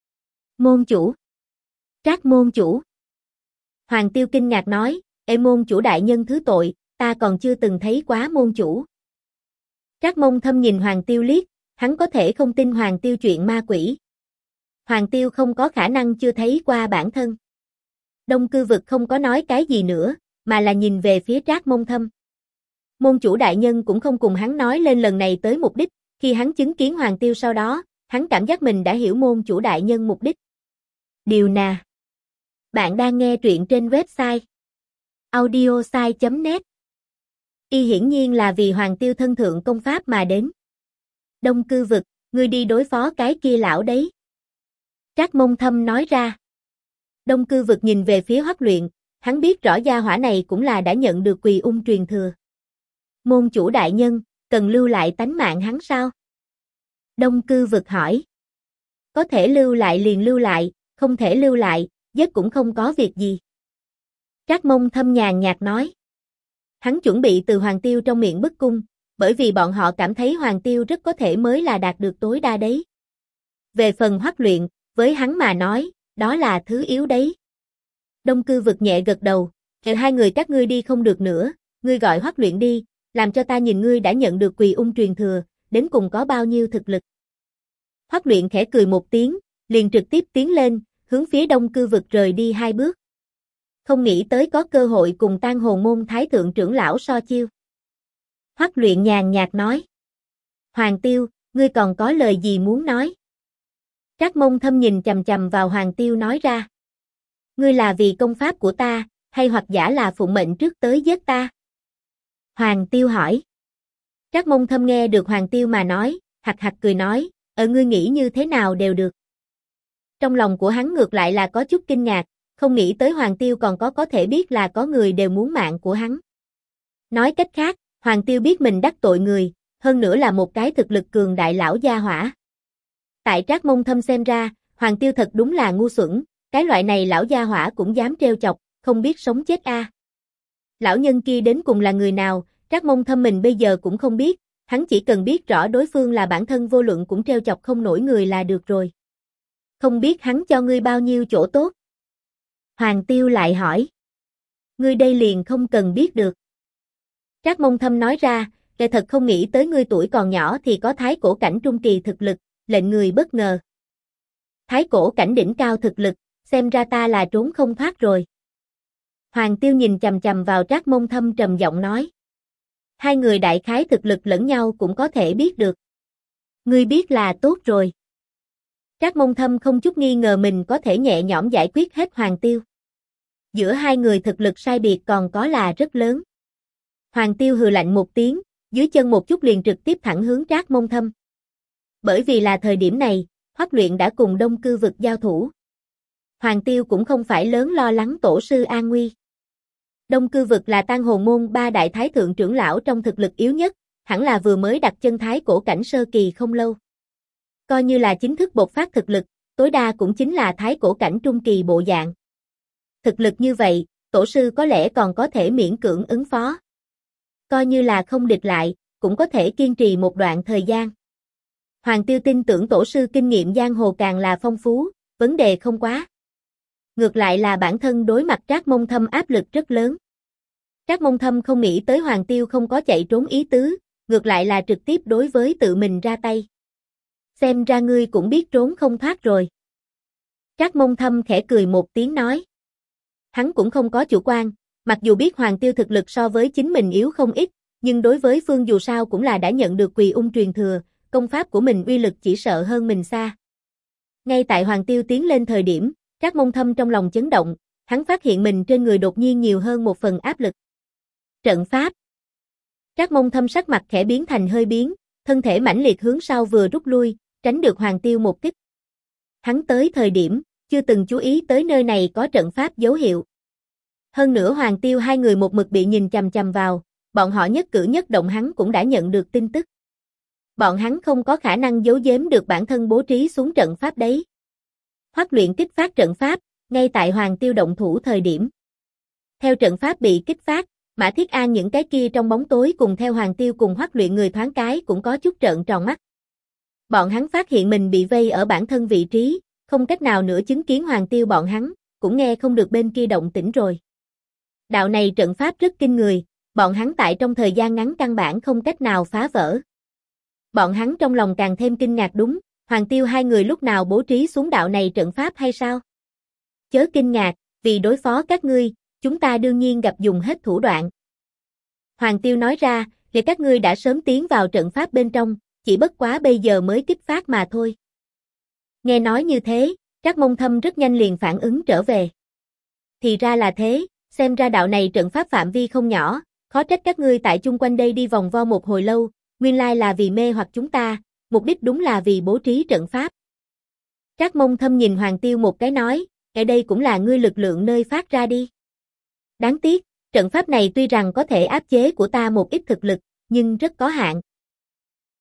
Môn chủ? Trác môn chủ? Hoàng Tiêu kinh ngạc nói, "Ê môn chủ đại nhân thứ tội, ta còn chưa từng thấy quá môn chủ." Trác Mông Thâm nhìn Hoàng Tiêu liếc, hắn có thể không tin Hoàng Tiêu chuyện ma quỷ. Hoàng Tiêu không có khả năng chưa thấy qua bản thân. Đông Cư Vực không có nói cái gì nữa, mà là nhìn về phía Trác Mông Thâm. Môn chủ đại nhân cũng không cùng hắn nói lên lần này tới mục đích, khi hắn chứng kiến Hoàng Tiêu sau đó, hắn cảm giác mình đã hiểu môn chủ đại nhân mục đích. Điều nào? Bạn đang nghe truyện trên website audiosai.net. Y hiển nhiên là vì Hoàng Tiêu thân thượng công pháp mà đến. Đông Cư Vực, ngươi đi đối phó cái kia lão đấy. Trác Mông Thâm nói ra. Đông Cư Vực nhìn về phía Hoắc Luyện, hắn biết rõ gia hỏa này cũng là đã nhận được Quỳ Ung truyền thừa. Môn chủ đại nhân, cần lưu lại tánh mạng hắn sao? Đông Cư Vực hỏi. Có thể lưu lại liền lưu lại, không thể lưu lại, giết cũng không có việc gì. Trác Mông Thâm nhàn nhạt nói. Hắn chuẩn bị từ Hoàng Tiêu trong miệng bức cung, bởi vì bọn họ cảm thấy Hoàng Tiêu rất có thể mới là đạt được tối đa đấy. Về phần Hoắc Luyện, với hắn mà nói, đó là thứ yếu đấy. Đông Cư Vực nhẹ gật đầu, hai người các ngươi đi không được nữa, ngươi gọi Hoắc Luyện đi, làm cho ta nhìn ngươi đã nhận được Quỳ Ung truyền thừa, đến cùng có bao nhiêu thực lực. Hoắc Luyện khẽ cười một tiếng, liền trực tiếp tiến lên, hướng phía Đông Cư Vực rời đi 2 bước. Không nghĩ tới có cơ hội cùng Tang Hồn môn thái thượng trưởng lão so chiêu. Hoắc Luyện nhàn nhạt nói. Hoàng Tiêu, ngươi còn có lời gì muốn nói? Trác Mông Thâm nhìn chằm chằm vào Hoàng Tiêu nói ra. Ngươi là vì công pháp của ta, hay hoặc giả là phụng mệnh trước tới giết ta? Hoàng Tiêu hỏi. Trác Mông Thâm nghe được Hoàng Tiêu mà nói, hạc hạc cười nói, ngươi nghĩ như thế nào đều được. Trong lòng của hắn ngược lại là có chút kinh ngạc, không nghĩ tới Hoàng Tiêu còn có thể biết là có người đều muốn mạng của hắn. Nói cách khác, Hoàng Tiêu biết mình đắc tội người, hơn nữa là một cái thực lực cường đại lão gia hỏa. Tại Trác Mông Thâm xem ra, Hoàng Tiêu thật đúng là ngu xuẩn, cái loại này lão gia hỏa cũng dám trêu chọc, không biết sống chết a. Lão nhân kia đến cùng là người nào, Trác Mông Thâm mình bây giờ cũng không biết, hắn chỉ cần biết rõ đối phương là bản thân vô luận cũng trêu chọc không nổi người là được rồi. Không biết hắn cho ngươi bao nhiêu chỗ tốt? Hoàng Tiêu lại hỏi. Ngươi đây liền không cần biết được. Trác Mông Thâm nói ra, kẻ thật không nghĩ tới ngươi tuổi còn nhỏ thì có thái cổ cảnh trung kỳ thực lực, lệnh người bất ngờ. Thái cổ cảnh đỉnh cao thực lực, xem ra ta là trốn không thoát rồi. Hoàng Tiêu nhìn chằm chằm vào Trác Mông Thâm trầm giọng nói. Hai người đại khái thực lực lẫn nhau cũng có thể biết được. Ngươi biết là tốt rồi. Trác Mông Thâm không chút nghi ngờ mình có thể nhẹ nhõm giải quyết hết Hoàng Tiêu. Giữa hai người thực lực sai biệt còn có là rất lớn. Hoàng Tiêu hừ lạnh một tiếng, dưới chân một chút liền trực tiếp thẳng hướng Trác Mông Thâm. Bởi vì là thời điểm này, Hoắc Luyện đã cùng Đông Cư Vực giao thủ. Hoàng Tiêu cũng không phải lớn lo lắng tổ sư an nguy. Đông Cư Vực là Tang Hồn môn 3 đại thái thượng trưởng lão trong thực lực yếu nhất, hẳn là vừa mới đặt chân thái cổ cảnh sơ kỳ không lâu. Coi như là chính thức bộc phát thực lực, tối đa cũng chính là thái cổ cảnh trung kỳ bộ dạng. Thực lực như vậy, tổ sư có lẽ còn có thể miễn cưỡng ứng phó. Coi như là không địch lại, cũng có thể kiên trì một đoạn thời gian. Hoàng Tiêu tin tưởng tổ sư kinh nghiệm giang hồ càng là phong phú, vấn đề không quá. Ngược lại là bản thân đối mặt Trác Mông Thâm áp lực rất lớn. Trác Mông Thâm không nghĩ tới Hoàng Tiêu không có chạy trốn ý tứ, ngược lại là trực tiếp đối với tự mình ra tay. Xem ra ngươi cũng biết trốn không thoát rồi. Trác Mông Thâm khẽ cười một tiếng nói. Hắn cũng không có chủ quan, mặc dù biết Hoàng Tiêu thực lực so với chính mình yếu không ít, nhưng đối với phương dù sao cũng là đã nhận được Quỳ Ung truyền thừa, công pháp của mình uy lực chỉ sợ hơn mình xa. Ngay tại Hoàng Tiêu tiến lên thời điểm, Trác Mông Thâm trong lòng chấn động, hắn phát hiện mình trên người đột nhiên nhiều hơn một phần áp lực. Trận pháp. Trác Mông Thâm sắc mặt khẽ biến thành hơi biến, thân thể mãnh liệt hướng sau vừa rút lui, tránh được Hoàng Tiêu một kích. Hắn tới thời điểm, chưa từng chú ý tới nơi này có trận pháp dấu hiệu. Hơn nữa Hoàng Tiêu hai người một mực bị nhìn chằm chằm vào, bọn họ nhất cử nhất động hắn cũng đã nhận được tin tức. Bọn hắn không có khả năng giấu giếm được bản thân bố trí xuống trận pháp đấy. Hoắc Luyện kích phát trận pháp, ngay tại Hoàng Tiêu động thủ thời điểm. Theo trận pháp bị kích phát, Mã Thiết An những cái kia trong bóng tối cùng theo Hoàng Tiêu cùng Hoắc Luyện người thoáng cái cũng có chút trợn tròn mắt. Bọn hắn phát hiện mình bị vây ở bản thân vị trí, không cách nào nữa chứng kiến Hoàng Tiêu bọn hắn, cũng nghe không được bên kia động tĩnh rồi. Đạo này trận pháp rất kinh người, bọn hắn tại trong thời gian ngắn căn bản không cách nào phá vỡ. Bọn hắn trong lòng càng thêm kinh ngạc đúng, Hoàng Tiêu hai người lúc nào bố trí xuống đạo này trận pháp hay sao? Chớ kinh ngạc, vì đối phó các ngươi, chúng ta đương nhiên gặp dùng hết thủ đoạn. Hoàng Tiêu nói ra, để các ngươi đã sớm tiến vào trận pháp bên trong, chỉ bất quá bây giờ mới kích phát mà thôi. Nghe nói như thế, Trác Mông Thâm rất nhanh liền phản ứng trở về. Thì ra là thế, xem ra đạo này trận pháp phạm vi không nhỏ, khó trách các ngươi tại chung quanh đây đi vòng vo một hồi lâu, nguyên lai là vì mê hoặc chúng ta, mục đích đúng là vì bố trí trận pháp. Trác Mông Thâm nhìn Hoàng Tiêu một cái nói, ở đây cũng là ngươi lực lượng nơi phát ra đi. Đáng tiếc, trận pháp này tuy rằng có thể áp chế của ta một ít thực lực, nhưng rất có hạn.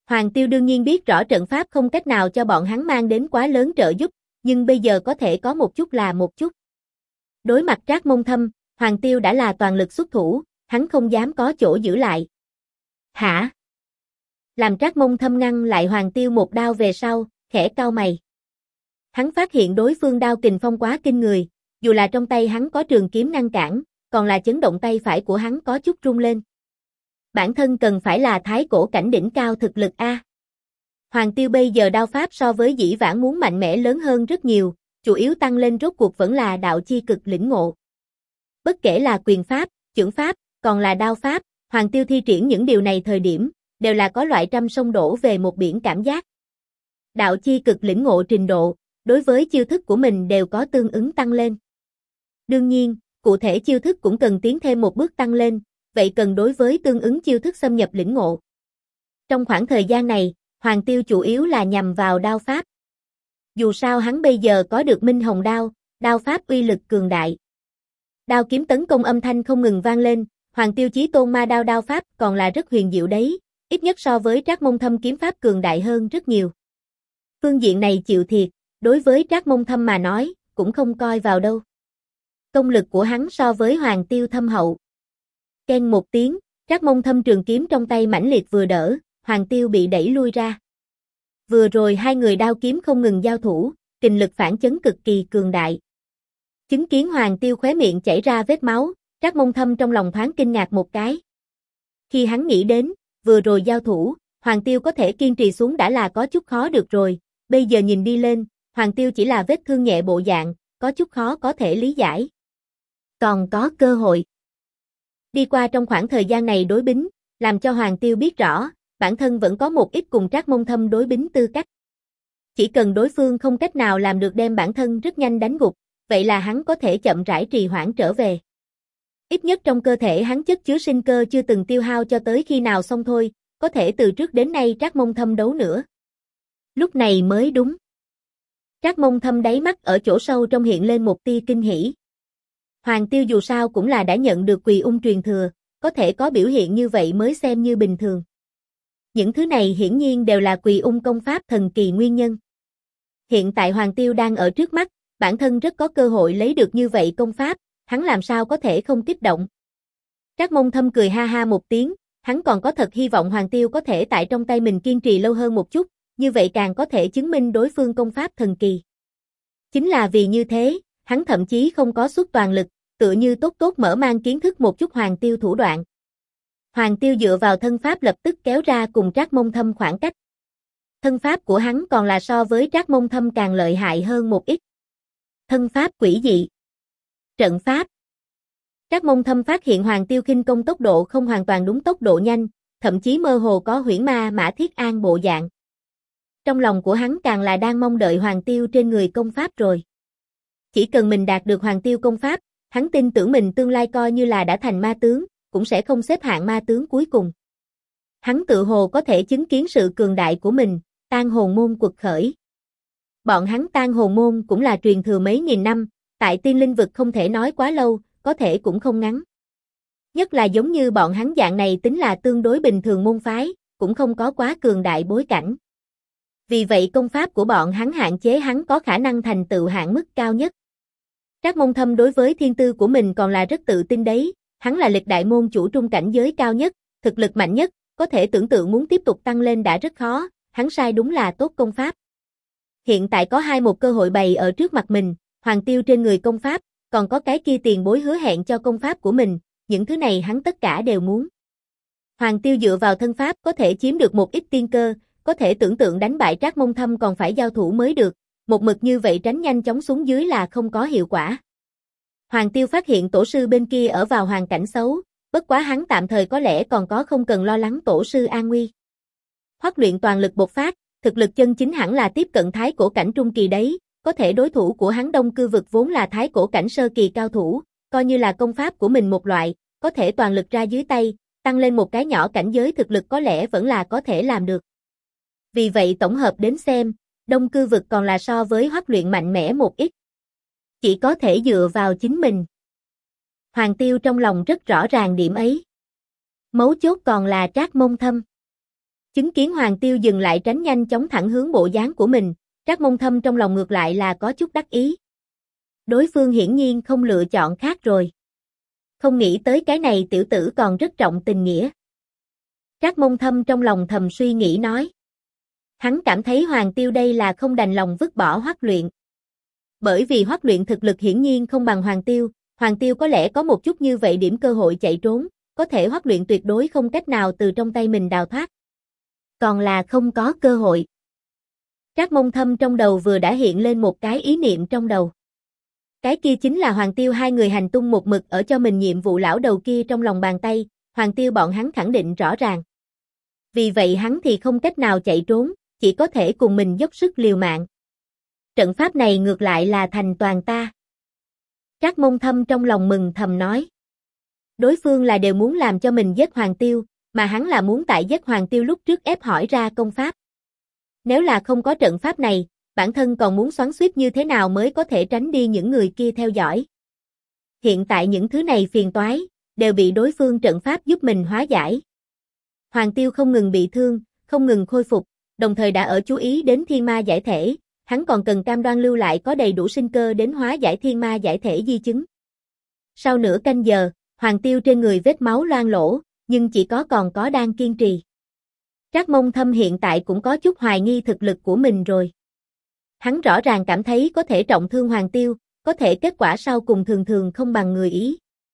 Hoàng Tiêu đương nhiên biết rõ trận pháp không cách nào cho bọn hắn mang đến quá lớn trợ giúp, nhưng bây giờ có thể có một chút là một chút. Đối mặt Trác Mông Thâm, Hoàng Tiêu đã là toàn lực xuất thủ, hắn không dám có chỗ giữ lại. Hả? Làm Trác Mông Thâm ngăn lại Hoàng Tiêu một đao về sau, khẽ cau mày. Hắn phát hiện đối phương đao kình phong quá kinh người, dù là trong tay hắn có trường kiếm ngăn cản, còn là chấn động tay phải của hắn có chút rung lên. Bản thân cần phải là thái cổ cảnh đỉnh cao thực lực a. Hoàng Tiêu bây giờ đao pháp so với dĩ vãng muốn mạnh mẽ lớn hơn rất nhiều, chủ yếu tăng lên rốt cuộc vẫn là đạo chi cực lĩnh ngộ. Bất kể là quyền pháp, chưởng pháp, còn là đao pháp, Hoàng Tiêu thi triển những điều này thời điểm, đều là có loại trăm sông đổ về một biển cảm giác. Đạo chi cực lĩnh ngộ trình độ, đối với chiêu thức của mình đều có tương ứng tăng lên. Đương nhiên, cụ thể chiêu thức cũng cần tiến thêm một bước tăng lên, vậy cần đối với tương ứng chiêu thức xâm nhập lĩnh ngộ. Trong khoảng thời gian này, Hoàng Tiêu chủ yếu là nhằm vào đao pháp. Dù sao hắn bây giờ có được Minh Hồng đao, đao pháp uy lực cường đại. Đao kiếm tấn công âm thanh không ngừng vang lên, Hoàng Tiêu Chí Tôn Ma đao đao pháp còn là rất huyền diệu đấy, ít nhất so với Trác Mông Thâm kiếm pháp cường đại hơn rất nhiều. Phương diện này chịu thiệt, đối với Trác Mông Thâm mà nói, cũng không coi vào đâu. Công lực của hắn so với Hoàng Tiêu thâm hậu. Keng một tiếng, Trác Mông Thâm trường kiếm trong tay mãnh liệt vừa đỡ, Hoàng Tiêu bị đẩy lui ra. Vừa rồi hai người đao kiếm không ngừng giao thủ, kình lực phản chấn cực kỳ cường đại. Chứng kiến Hoàng Tiêu khóe miệng chảy ra vết máu, Trác Mông Thâm trong lòng thoáng kinh ngạc một cái. Khi hắn nghĩ đến, vừa rồi giao thủ, Hoàng Tiêu có thể kiên trì xuống đã là có chút khó được rồi, bây giờ nhìn đi lên, Hoàng Tiêu chỉ là vết thương nhẹ bộ dạng, có chút khó có thể lý giải. Còn có cơ hội. Đi qua trong khoảng thời gian này đối bính, làm cho Hoàng Tiêu biết rõ, bản thân vẫn có một ít cùng Trác Mông Thâm đối bính tư cách. Chỉ cần đối phương không cách nào làm được đem bản thân rất nhanh đánh gục, vậy là hắn có thể chậm rãi trì hoãn trở về. Ít nhất trong cơ thể hắn chất chứa sinh cơ chưa từng tiêu hao cho tới khi nào xong thôi, có thể từ trước đến nay Trác Mông Thâm đấu nữa. Lúc này mới đúng. Trác Mông Thâm đáy mắt ở chỗ sâu trong hiện lên một tia kinh hỉ. Hoàng Tiêu dù sao cũng là đã nhận được Quỳ Ung truyền thừa, có thể có biểu hiện như vậy mới xem như bình thường. Những thứ này hiển nhiên đều là Quỳ Ung công pháp thần kỳ nguyên nhân. Hiện tại Hoàng Tiêu đang ở trước mắt, bản thân rất có cơ hội lấy được như vậy công pháp, hắn làm sao có thể không kích động. Trác Mông Thâm cười ha ha một tiếng, hắn còn có thật hy vọng Hoàng Tiêu có thể tại trong tay mình kiên trì lâu hơn một chút, như vậy càng có thể chứng minh đối phương công pháp thần kỳ. Chính là vì như thế, hắn thậm chí không có xuất toàn lực, tựa như tốt tốt mở mang kiến thức một chút Hoàng Tiêu thủ đoạn. Hoàng Tiêu dựa vào thân pháp lập tức kéo ra cùng Trác Mông Thâm khoảng cách. Thân pháp của hắn còn là so với Trác Mông Thâm càng lợi hại hơn một ít. Thân pháp quỷ dị. Trận pháp. Trác Mông Thâm phát hiện Hoàng Tiêu khinh công tốc độ không hoàn toàn đúng tốc độ nhanh, thậm chí mơ hồ có huyễn ma Mã Thiết An bộ dạng. Trong lòng của hắn càng là đang mong đợi Hoàng Tiêu trên người công pháp rồi. Chỉ cần mình đạt được Hoàng Tiêu công pháp, hắn tin tưởng mình tương lai coi như là đã thành ma tướng, cũng sẽ không xếp hạng ma tướng cuối cùng. Hắn tự hồ có thể chứng kiến sự cường đại của mình, Tang Hồn môn quật khởi. Bọn hắn Tang Hồn môn cũng là truyền thừa mấy nghìn năm, tại tiên linh vực không thể nói quá lâu, có thể cũng không ngắn. Nhất là giống như bọn hắn dạng này tính là tương đối bình thường môn phái, cũng không có quá cường đại bối cảnh. Vì vậy công pháp của bọn hắn hạn chế hắn có khả năng thành tựu hạn mức cao nhất. Trác Mông Thâm đối với thiên tư của mình còn là rất tự tin đấy, hắn là lịch đại môn chủ trung cảnh giới cao nhất, thực lực mạnh nhất, có thể tưởng tượng muốn tiếp tục tăng lên đã rất khó, hắn sai đúng là tốt công pháp. Hiện tại có một cơ hội bày ở trước mặt mình, Hoàng Tiêu trên người công pháp, còn có cái kia tiền bối hứa hẹn cho công pháp của mình, những thứ này hắn tất cả đều muốn. Hoàng Tiêu dựa vào thân pháp có thể chiếm được một ít tiên cơ, có thể tưởng tượng đánh bại Trác Mông Thâm còn phải giao thủ mới được, một mực như vậy tránh nhanh chóng xuống dưới là không có hiệu quả. Hoàng Tiêu phát hiện tổ sư bên kia ở vào hoàn cảnh xấu, bất quá hắn tạm thời có lẽ còn có không cần lo lắng tổ sư an nguy. Hoắc luyện toàn lực bộc phát, thực lực chân chính hẳn là tiếp cận thái cổ cảnh trung kỳ đấy, có thể đối thủ của hắn Đông Cư vực vốn là thái cổ cảnh sơ kỳ cao thủ, coi như là công pháp của mình một loại, có thể toàn lực ra dưới tay, tăng lên một cái nhỏ cảnh giới thực lực có lẽ vẫn là có thể làm được. Vì vậy tổng hợp đến xem, Đông Cư vực còn là so với Hoắc luyện mạnh mẽ một ít. Chỉ có thể dựa vào chính mình. Hoàng Tiêu trong lòng rất rõ ràng điểm ấy. Mấu chốt còn là Trác Mông Thâm. Chứng kiến Hoàng Tiêu dừng lại tránh nhanh chóng thẳng hướng bộ dáng của mình, Trác Mông Thâm trong lòng ngược lại là có chút đắc ý. Đối phương hiển nhiên không lựa chọn khác rồi. Không nghĩ tới cái này tiểu tử còn rất trọng tình nghĩa. Trác Mông Thâm trong lòng thầm suy nghĩ nói. Hắn cảm thấy Hoàng Tiêu đây là không đành lòng vứt bỏ Hoắc Luyện. Bởi vì Hoắc Luyện thực lực hiển nhiên không bằng Hoàng Tiêu có lẽ có một chút như vậy điểm cơ hội chạy trốn, có thể Hoắc Luyện tuyệt đối không cách nào từ trong tay mình đào thoát. Còn là không có cơ hội. Trác Mông Thâm trong đầu vừa đã hiện lên một cái ý niệm trong đầu. Cái kia chính là Hoàng Tiêu hai người hành tung một mực ở cho mình nhiệm vụ lão đầu kia trong lòng bàn tay, Hoàng Tiêu bọn hắn khẳng định rõ ràng. Vì vậy hắn thì không cách nào chạy trốn, chỉ có thể cùng mình dốc sức liều mạng. Trận pháp này ngược lại là thành toàn ta. Trác Mông Thâm trong lòng mừng thầm nói. Đối phương là đều muốn làm cho mình giết Hoàng Tiêu, mà hắn là muốn tại giết Hoàng Tiêu lúc trước ép hỏi ra công pháp. Nếu là không có trận pháp này, bản thân còn muốn xoắn xuýt như thế nào mới có thể tránh đi những người kia theo dõi. Hiện tại những thứ này phiền toái, đều bị đối phương trận pháp giúp mình hóa giải. Hoàng Tiêu không ngừng bị thương, không ngừng khôi phục, đồng thời đã ở chú ý đến thiên ma giải thể, hắn còn cần cam đoan lưu lại có đầy đủ sinh cơ đến hóa giải thiên ma giải thể di chứng. Sau nửa canh giờ, Hoàng Tiêu trên người vết máu loang lỗ, nhưng chỉ còn có đang kiên trì. Trác Mông Thâm hiện tại cũng có chút hoài nghi thực lực của mình rồi. Hắn rõ ràng cảm thấy có thể trọng thương Hoàng Tiêu, có thể kết quả sau cùng thường thường không bằng người ý.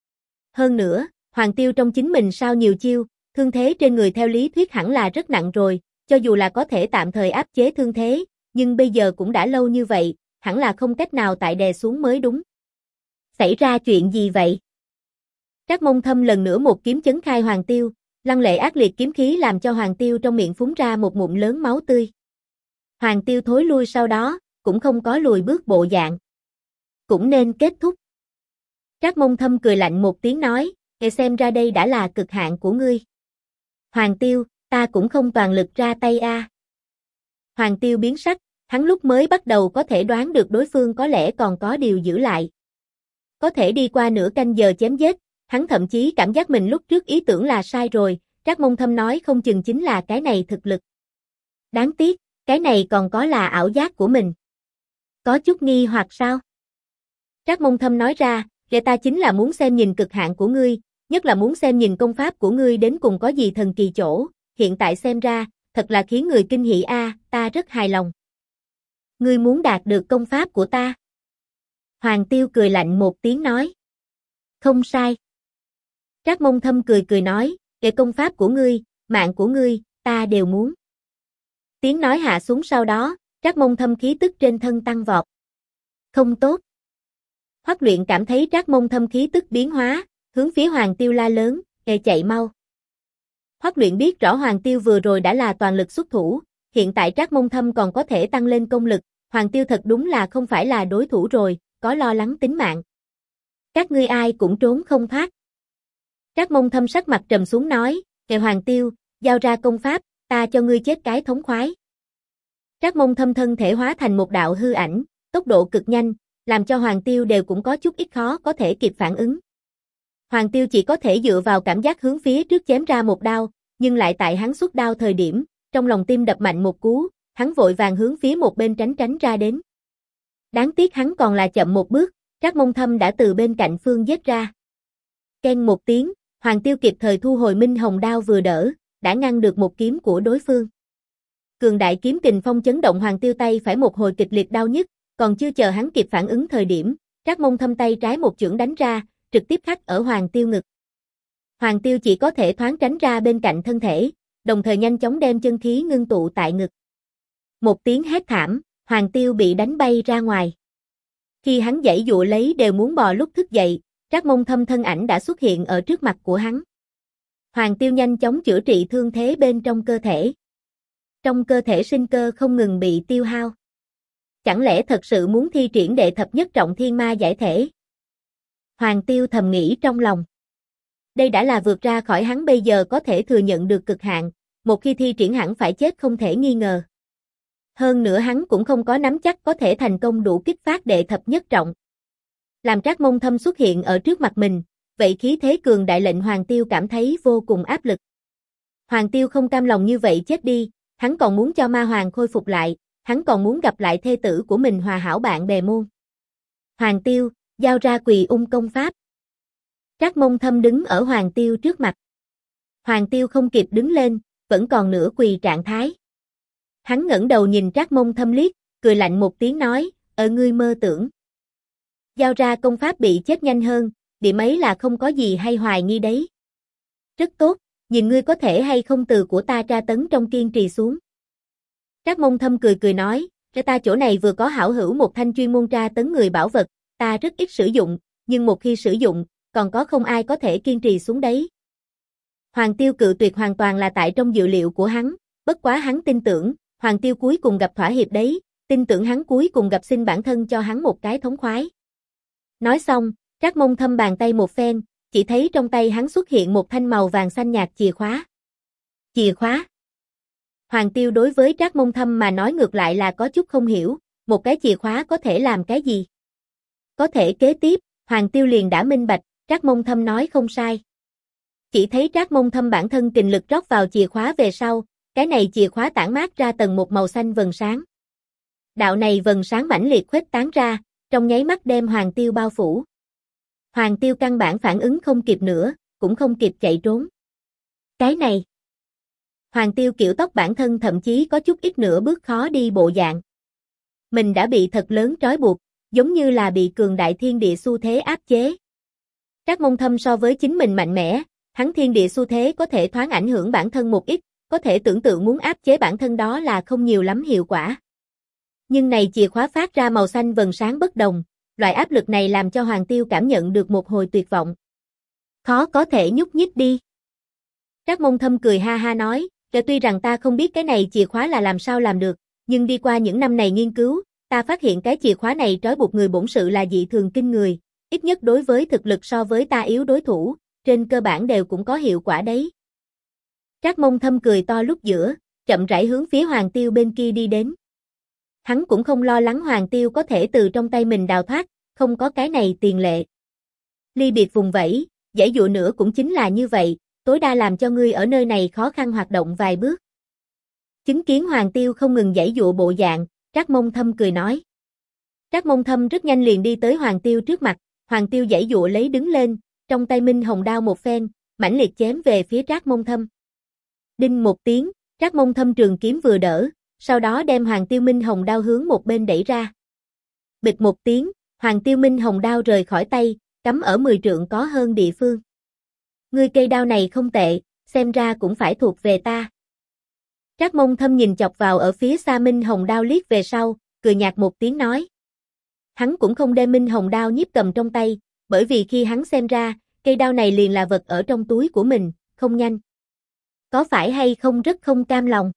Hơn nữa, Hoàng Tiêu trong chính mình sao nhiều chiêu, thương thế trên người theo lý thuyết hẳn là rất nặng rồi, cho dù là có thể tạm thời áp chế thương thế, nhưng bây giờ cũng đã lâu như vậy, hẳn là không cách nào tại đè xuống mới đúng. Xảy ra chuyện gì vậy? Trác Mông Thâm lần nữa một kiếm chấn khai Hoàng Tiêu, lăng lệ ác liệt kiếm khí làm cho Hoàng Tiêu trong miệng phúng ra một ngụm lớn máu tươi. Hoàng Tiêu thối lui sau đó, cũng không có lùi bước bộ dạng. Cũng nên kết thúc. Trác Mông Thâm cười lạnh một tiếng nói, xem ra đây đã là cực hạn của ngươi. Hoàng Tiêu, ta cũng không toàn lực ra tay a. Hoàng Tiêu biến sắc, hắn lúc mới bắt đầu có thể đoán được đối phương có lẽ còn có điều giữ lại. Có thể đi qua nửa canh giờ chém giết, hắn thậm chí cảm giác mình lúc trước ý tưởng là sai rồi, Trác Mông Thâm nói không chừng chính là cái này thực lực. Đáng tiếc, cái này còn có là ảo giác của mình. Có chút nghi hoặc sao? Trác Mông Thâm nói ra, ta chính là muốn xem nhìn cực hạn của ngươi, nhất là muốn xem nhìn công pháp của ngươi đến cùng có gì thần kỳ chỗ, hiện tại xem ra, thật là khiến người kinh hỉ a, ta rất hài lòng. Ngươi muốn đạt được công pháp của ta? Hoàng Tiêu cười lạnh một tiếng nói. Không sai. Trác Mông Thâm cười nói, công pháp của ngươi, mạng của ngươi, ta đều muốn. Tiếng nói hạ xuống sau đó, Trác Mông Thâm khí tức trên thân tăng vọt. Không tốt. Hoắc Luyện cảm thấy Trác Mông Thâm khí tức biến hóa, hướng phía Hoàng Tiêu la lớn, chạy mau. Hoắc Luyện biết rõ Hoàng Tiêu vừa rồi đã là toàn lực xuất thủ, hiện tại Trác Mông Thâm còn có thể tăng lên công lực, Hoàng Tiêu thật đúng là không phải là đối thủ rồi, có lo lắng tính mạng. Các ngươi ai cũng trốn không thoát. Trác Mông Thâm sắc mặt trầm xuống nói, Hoàng Tiêu, giao ra công pháp, ta cho ngươi chết cái thống khoái. Trác Mông Thâm thân thể hóa thành một đạo hư ảnh, tốc độ cực nhanh, làm cho Hoàng Tiêu đều cũng có chút ít khó có thể kịp phản ứng. Hoàng Tiêu chỉ có thể dựa vào cảm giác hướng phía trước chém ra một đao, nhưng lại tại hắn xuất đao thời điểm, trong lòng tim đập mạnh một cú, hắn vội vàng hướng phía một bên tránh ra đến. Đáng tiếc hắn còn là chậm một bước, Trác Mông Thâm đã từ bên cạnh phương giết ra. Keng một tiếng, Hoàng Tiêu kịp thời thu hồi Minh Hồng đao vừa đỡ, đã ngăn được một kiếm của đối phương. Cường đại kiếm kình phong chấn động Hoàng Tiêu tay phải một hồi kịch liệt đau nhức, còn chưa chờ hắn kịp phản ứng thời điểm, Trác Mông Thâm tay trái một chưởng đánh ra, trực tiếp khắc ở Hoàng Tiêu ngực. Hoàng Tiêu chỉ có thể thoáng tránh ra bên cạnh thân thể, đồng thời nhanh chóng đem chân khí ngưng tụ tại ngực. Một tiếng hét thảm, Hoàng Tiêu bị đánh bay ra ngoài. Khi hắn giãy giụa lấy đều muốn bò lúc thức dậy, Trác Mông Thâm thân ảnh đã xuất hiện ở trước mặt của hắn. Hoàng Tiêu nhanh chóng chữa trị thương thế bên trong cơ thể. Trong cơ thể sinh cơ không ngừng bị tiêu hao. Chẳng lẽ thật sự muốn thi triển đệ thập nhất trọng thiên ma giải thể? Hoàng Tiêu thầm nghĩ trong lòng. Đây đã là vượt ra khỏi hắn bây giờ có thể thừa nhận được cực hạn, một khi thi triển hẳn phải chết không thể nghi ngờ. Hơn nữa hắn cũng không có nắm chắc có thể thành công đủ kích phát đệ thập nhất trọng. Làm Trác Mông Thâm xuất hiện ở trước mặt mình, vậy khí thế cường đại lệnh Hoàng Tiêu cảm thấy vô cùng áp lực. Hoàng Tiêu không cam lòng như vậy chết đi, hắn còn muốn cho Ma Hoàng khôi phục lại, hắn còn muốn gặp lại thê tử của mình hòa hảo bạn bè môn. Hoàng Tiêu, giao ra Quỳ Ung công pháp. Trác Mông Thâm đứng ở Hoàng Tiêu trước mặt. Hoàng Tiêu không kịp đứng lên, vẫn còn nửa quỳ trạng thái. Hắn ngẩng đầu nhìn Trác Mông Thâm liếc, cười lạnh một tiếng nói, ngươi mơ tưởng. Giao ra công pháp bị chết nhanh hơn, điểm ấy là không có gì hay hoài nghi đấy. Rất tốt, nhìn ngươi có thể hay không từ của ta tra tấn trong kiên trì xuống. Trác Mông Thâm cười cười nói, ta chỗ này vừa có hảo hữu một thanh chuyên môn tra tấn người bảo vật, ta rất ít sử dụng, nhưng một khi sử dụng, còn có không ai có thể kiên trì xuống đấy. Hoàng Tiêu cự tuyệt hoàn toàn là tại trong dự liệu của hắn, bất quá hắn tin tưởng, Hoàng Tiêu cuối cùng gặp thỏa hiệp đấy, tin tưởng hắn cuối cùng gặp xin bản thân cho hắn một cái thống khoái. Nói xong, Trác Mông Thâm bàn tay một phen, chỉ thấy trong tay hắn xuất hiện một thanh màu vàng xanh nhạt chìa khóa. Chìa khóa? Hoàng Tiêu đối với Trác Mông Thâm mà nói ngược lại là có chút không hiểu, một cái chìa khóa có thể làm cái gì? Có thể kế tiếp, Hoàng Tiêu liền đã minh bạch, Trác Mông Thâm nói không sai. Chỉ thấy Trác Mông Thâm bản thân kình lực rót vào chìa khóa về sau, cái này chìa khóa tản mát ra tầng một màu xanh vầng sáng. Đạo này vầng sáng mãnh liệt khuếch tán ra, trong nháy mắt đem Hoàng Tiêu bao phủ. Hoàng Tiêu căn bản phản ứng không kịp nữa, cũng không kịp chạy trốn. Cái này. Hoàng Tiêu kiểu tóc bản thân thậm chí có chút ít nữa bước khó đi bộ dạng. Mình đã bị thật lớn trói buộc, giống như là bị cường đại thiên địa xu thế áp chế. Trác Mông Thâm so với chính mình mạnh mẽ, hắn thiên địa xu thế có thể thoáng ảnh hưởng bản thân một ít, có thể tưởng tượng muốn áp chế bản thân đó là không nhiều lắm hiệu quả. Nhưng này chìa khóa phát ra màu xanh vầng sáng bất đồng, loại áp lực này làm cho Hoàng Tiêu cảm nhận được một hồi tuyệt vọng. Khó có thể nhúc nhích đi. Trác Mông Thâm cười ha ha nói, tuy rằng ta không biết cái này chìa khóa là làm sao làm được, nhưng đi qua những năm này nghiên cứu, ta phát hiện cái chìa khóa này trói buộc người bổn sự là dị thường kinh người, ít nhất đối với thực lực so với ta yếu đối thủ, trên cơ bản đều cũng có hiệu quả đấy. Trác Mông Thâm cười to lúc giữa, chậm rãi hướng phía Hoàng Tiêu bên kia đi đến. Hắn cũng không lo lắng Hoàng Tiêu có thể từ trong tay mình đào thoát, không có cái này tiền lệ. Ly biệt vùng vẫy, giãy dụa nữa cũng chính là như vậy, tối đa làm cho ngươi ở nơi này khó khăn hoạt động vài bước. Chứng kiến Hoàng Tiêu không ngừng giãy dụa bộ dạng, Trác Mông Thâm cười nói. Trác Mông Thâm rất nhanh liền đi tới Hoàng Tiêu trước mặt, Hoàng Tiêu giãy dụa lấy đứng lên, trong tay Minh Hồng đao một phen, mãnh liệt chém về phía Trác Mông Thâm. Đinh một tiếng, Trác Mông Thâm trường kiếm vừa đỡ, sau đó đem Hoàng Tiêu Minh Hồng đao hướng một bên đẩy ra. Bịch một tiếng, Hoàng Tiêu Minh Hồng đao rời khỏi tay, cắm ở 10 trượng có hơn địa phương. Ngươi cây đao này không tệ, xem ra cũng phải thuộc về ta. Trác Mông Thâm nhìn chọc vào ở phía xa Minh Hồng đao liếc về sau, cười nhạt một tiếng nói. Hắn cũng không đem Minh Hồng đao nhiếp cầm trong tay, bởi vì khi hắn xem ra, cây đao này liền là vật ở trong túi của mình, không nhanh. Có phải hay không rất không cam lòng?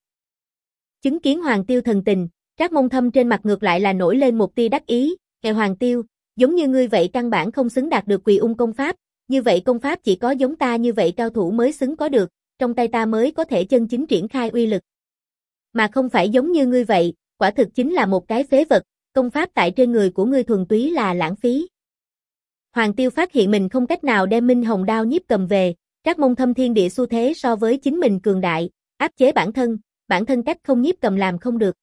Chứng kiến Hoàng Tiêu thần tình, Trác Mông Thâm trên mặt ngược lại là nổi lên một tia đắc ý, "Kẻ Hoàng Tiêu, giống như ngươi vậy căn bản không xứng đạt được Quỳ Ung công pháp, như vậy công pháp chỉ có giống ta như vậy cao thủ mới xứng có được, trong tay ta mới có thể chân chính triển khai uy lực. Mà không phải giống như ngươi vậy, quả thực chính là một cái phế vật, công pháp tại trên người của ngươi thuần túy là lãng phí." Hoàng Tiêu phát hiện mình không cách nào đem Minh Hồng đao nhiếp cầm về, Trác Mông Thâm thiên địa xu thế so với chính mình cường đại, áp chế bản thân cách không nhiếp cầm làm không được.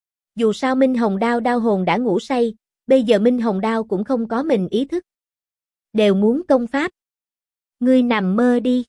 Dù sao Minh Hồng đao đao hồn đã ngủ say, bây giờ Minh Hồng đao cũng không có mình ý thức. Đều muốn công pháp. Ngươi nằm mơ đi.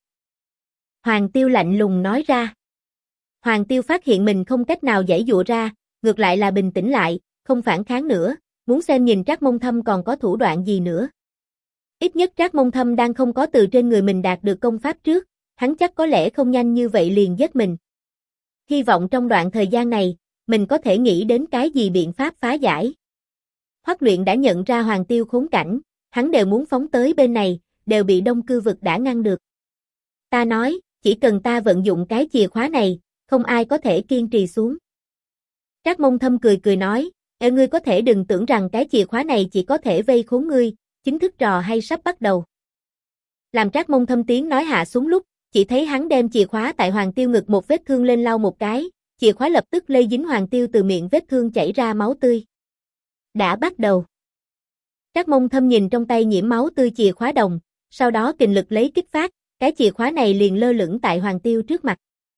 Hoàng Tiêu lạnh lùng nói ra. Hoàng Tiêu phát hiện mình không cách nào giãy giụa ra, ngược lại là bình tĩnh lại, không phản kháng nữa, muốn xem nhìn Trác Mông Thâm còn có thủ đoạn gì nữa. Ít nhất Trác Mông Thâm đang không có từ trên người mình đạt được công pháp trước, hắn chắc có lẽ không nhanh như vậy liền giết mình. Hy vọng trong đoạn thời gian này, mình có thể nghĩ đến cái gì biện pháp phá giải. Hoắc Luyện đã nhận ra Hoàng Tiêu khốn cảnh, hắn đều muốn phóng tới bên này, đều bị Đông Cư Vực đã ngăn được. Ta nói, chỉ cần ta vận dụng cái chìa khóa này, không ai có thể kiên trì xuống. Trác Mông Thâm cười cười nói, ngươi có thể đừng tưởng rằng cái chìa khóa này chỉ có thể vây khốn ngươi, chính thức trò hay sắp bắt đầu. Làm Trác Mông Thâm tiếng nói hạ xuống lúc, chỉ thấy hắn đem chìa khóa tại Hoàng Tiêu ngực một vết thương lên lau một cái, chìa khóa lập tức lây dính Hoàng Tiêu từ miệng vết thương chảy ra máu tươi. Đã bắt đầu. Trác Mông Thâm nhìn trong tay nhiễm máu tươi chìa khóa đồng, sau đó kình lực lấy kích phát, cái chìa khóa này liền lơ lửng tại Hoàng Tiêu trước mặt.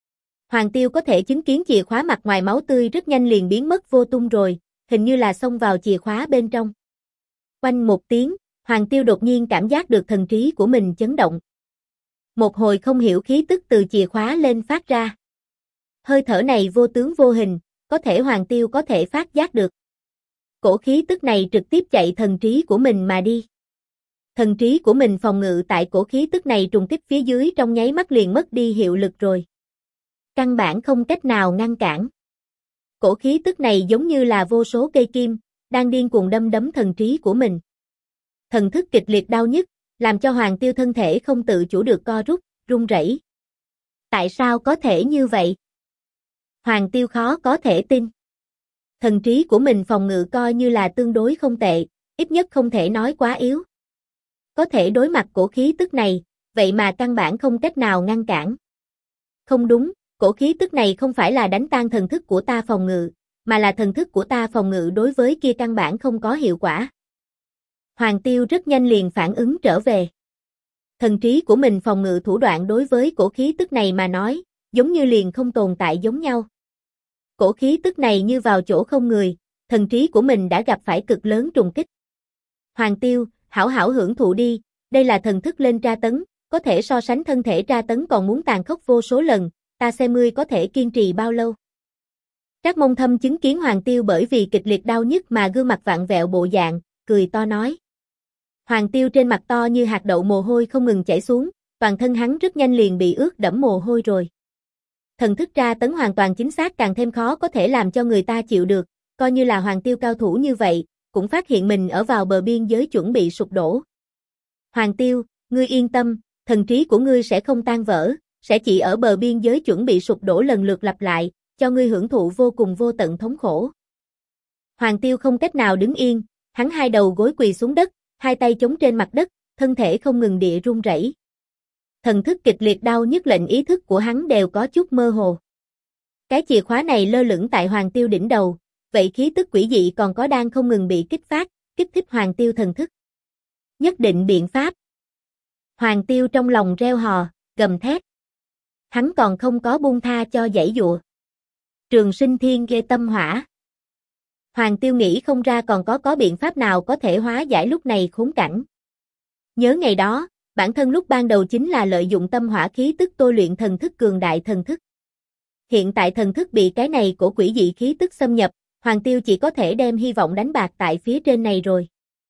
Hoàng Tiêu có thể chứng kiến chìa khóa mặt ngoài máu tươi rất nhanh liền biến mất vô tung rồi, hình như là xông vào chìa khóa bên trong. Oanh một tiếng, Hoàng Tiêu đột nhiên cảm giác được thần trí của mình chấn động. Một hồi không hiểu khí tức từ chìa khóa lên phát ra. Hơi thở này vô tướng vô hình, có thể Hoàng Tiêu có thể phát giác được. Cổ khí tức này trực tiếp chạy thần trí của mình mà đi. Thần trí của mình phòng ngự tại cổ khí tức này trùng kích phía dưới trong nháy mắt liền mất đi hiệu lực rồi. Căn bản không cách nào ngăn cản. Cổ khí tức này giống như là vô số cây kim, đang điên cuồng đâm thần trí của mình. Thần thức kịch liệt đau nhức, làm cho Hoàng Tiêu thân thể không tự chủ được co rút, run rẩy. Tại sao có thể như vậy? Hoàng Tiêu khó có thể tin. Thần trí của mình phòng ngự coi như là tương đối không tệ, ít nhất không thể nói quá yếu. Có thể đối mặt cổ khí tức này, vậy mà căn bản không cách nào ngăn cản. Không đúng, cổ khí tức này không phải là đánh tan thần thức của ta phòng ngự, mà là thần thức của ta phòng ngự đối với kia căn bản không có hiệu quả. Hoàng Tiêu rất nhanh liền phản ứng trở về. Thần trí của mình phòng ngự thủ đoạn đối với cổ khí tức này mà nói, giống như liền không tồn tại giống nhau. Cổ khí tức này như vào chỗ không người, thần trí của mình đã gặp phải cực lớn trùng kích. Hoàng Tiêu, hảo hảo hưởng thụ đi, đây là thần thức lên tra tấn, có thể so sánh thân thể tra tấn còn muốn tàn khốc vô số lần, ta xem ngươi có thể kiên trì bao lâu. Trác Mông Thâm chứng kiến Hoàng Tiêu bởi vì kịch liệt đau nhức mà gương mặt vặn vẹo bộ dạng, cười to nói. Hoàng Tiêu trên mặt to như hạt đậu mồ hôi không ngừng chảy xuống, toàn thân hắn rất nhanh liền bị ướt đẫm mồ hôi rồi. Thần thức tra tấn hoàn toàn chính xác càng thêm khó có thể làm cho người ta chịu được, coi như là Hoàng Tiêu cao thủ như vậy, cũng phát hiện mình ở vào bờ biên giới chuẩn bị sụp đổ. Hoàng Tiêu, ngươi yên tâm, thần trí của ngươi sẽ không tan vỡ, sẽ chỉ ở bờ biên giới chuẩn bị sụp đổ lần lượt lặp lại, cho ngươi hưởng thụ vô cùng vô tận thống khổ. Hoàng Tiêu không cách nào đứng yên, hắn hai đầu gối quỳ xuống đất, hai tay chống trên mặt đất, thân thể không ngừng địa run rẩy. Thần thức kịch liệt đau nhức lệnh ý thức của hắn đều có chút mơ hồ. Cái chìa khóa này lơ lửng tại Hoàng Tiêu đỉnh đầu, vậy khí tức quỷ dị còn có đang không ngừng bị kích phát, kích thích Hoàng Tiêu thần thức. Nhất định biện pháp. Hoàng Tiêu trong lòng reo hò, gầm thét. Hắn còn không có buông tha cho giãy giụa. Trường Sinh Thiên Ghê Tâm Hỏa. Hoàng Tiêu nghĩ không ra còn có biện pháp nào có thể hóa giải lúc này khốn cảnh. Nhớ ngày đó, bản thân lúc ban đầu chính là lợi dụng tâm hỏa khí tức tôi luyện thần thức cường đại thần thức. Hiện tại thần thức bị cái này của quỷ dị khí tức xâm nhập, Hoàng Tiêu chỉ có thể đem hy vọng đánh bạc tại phía trên này rồi.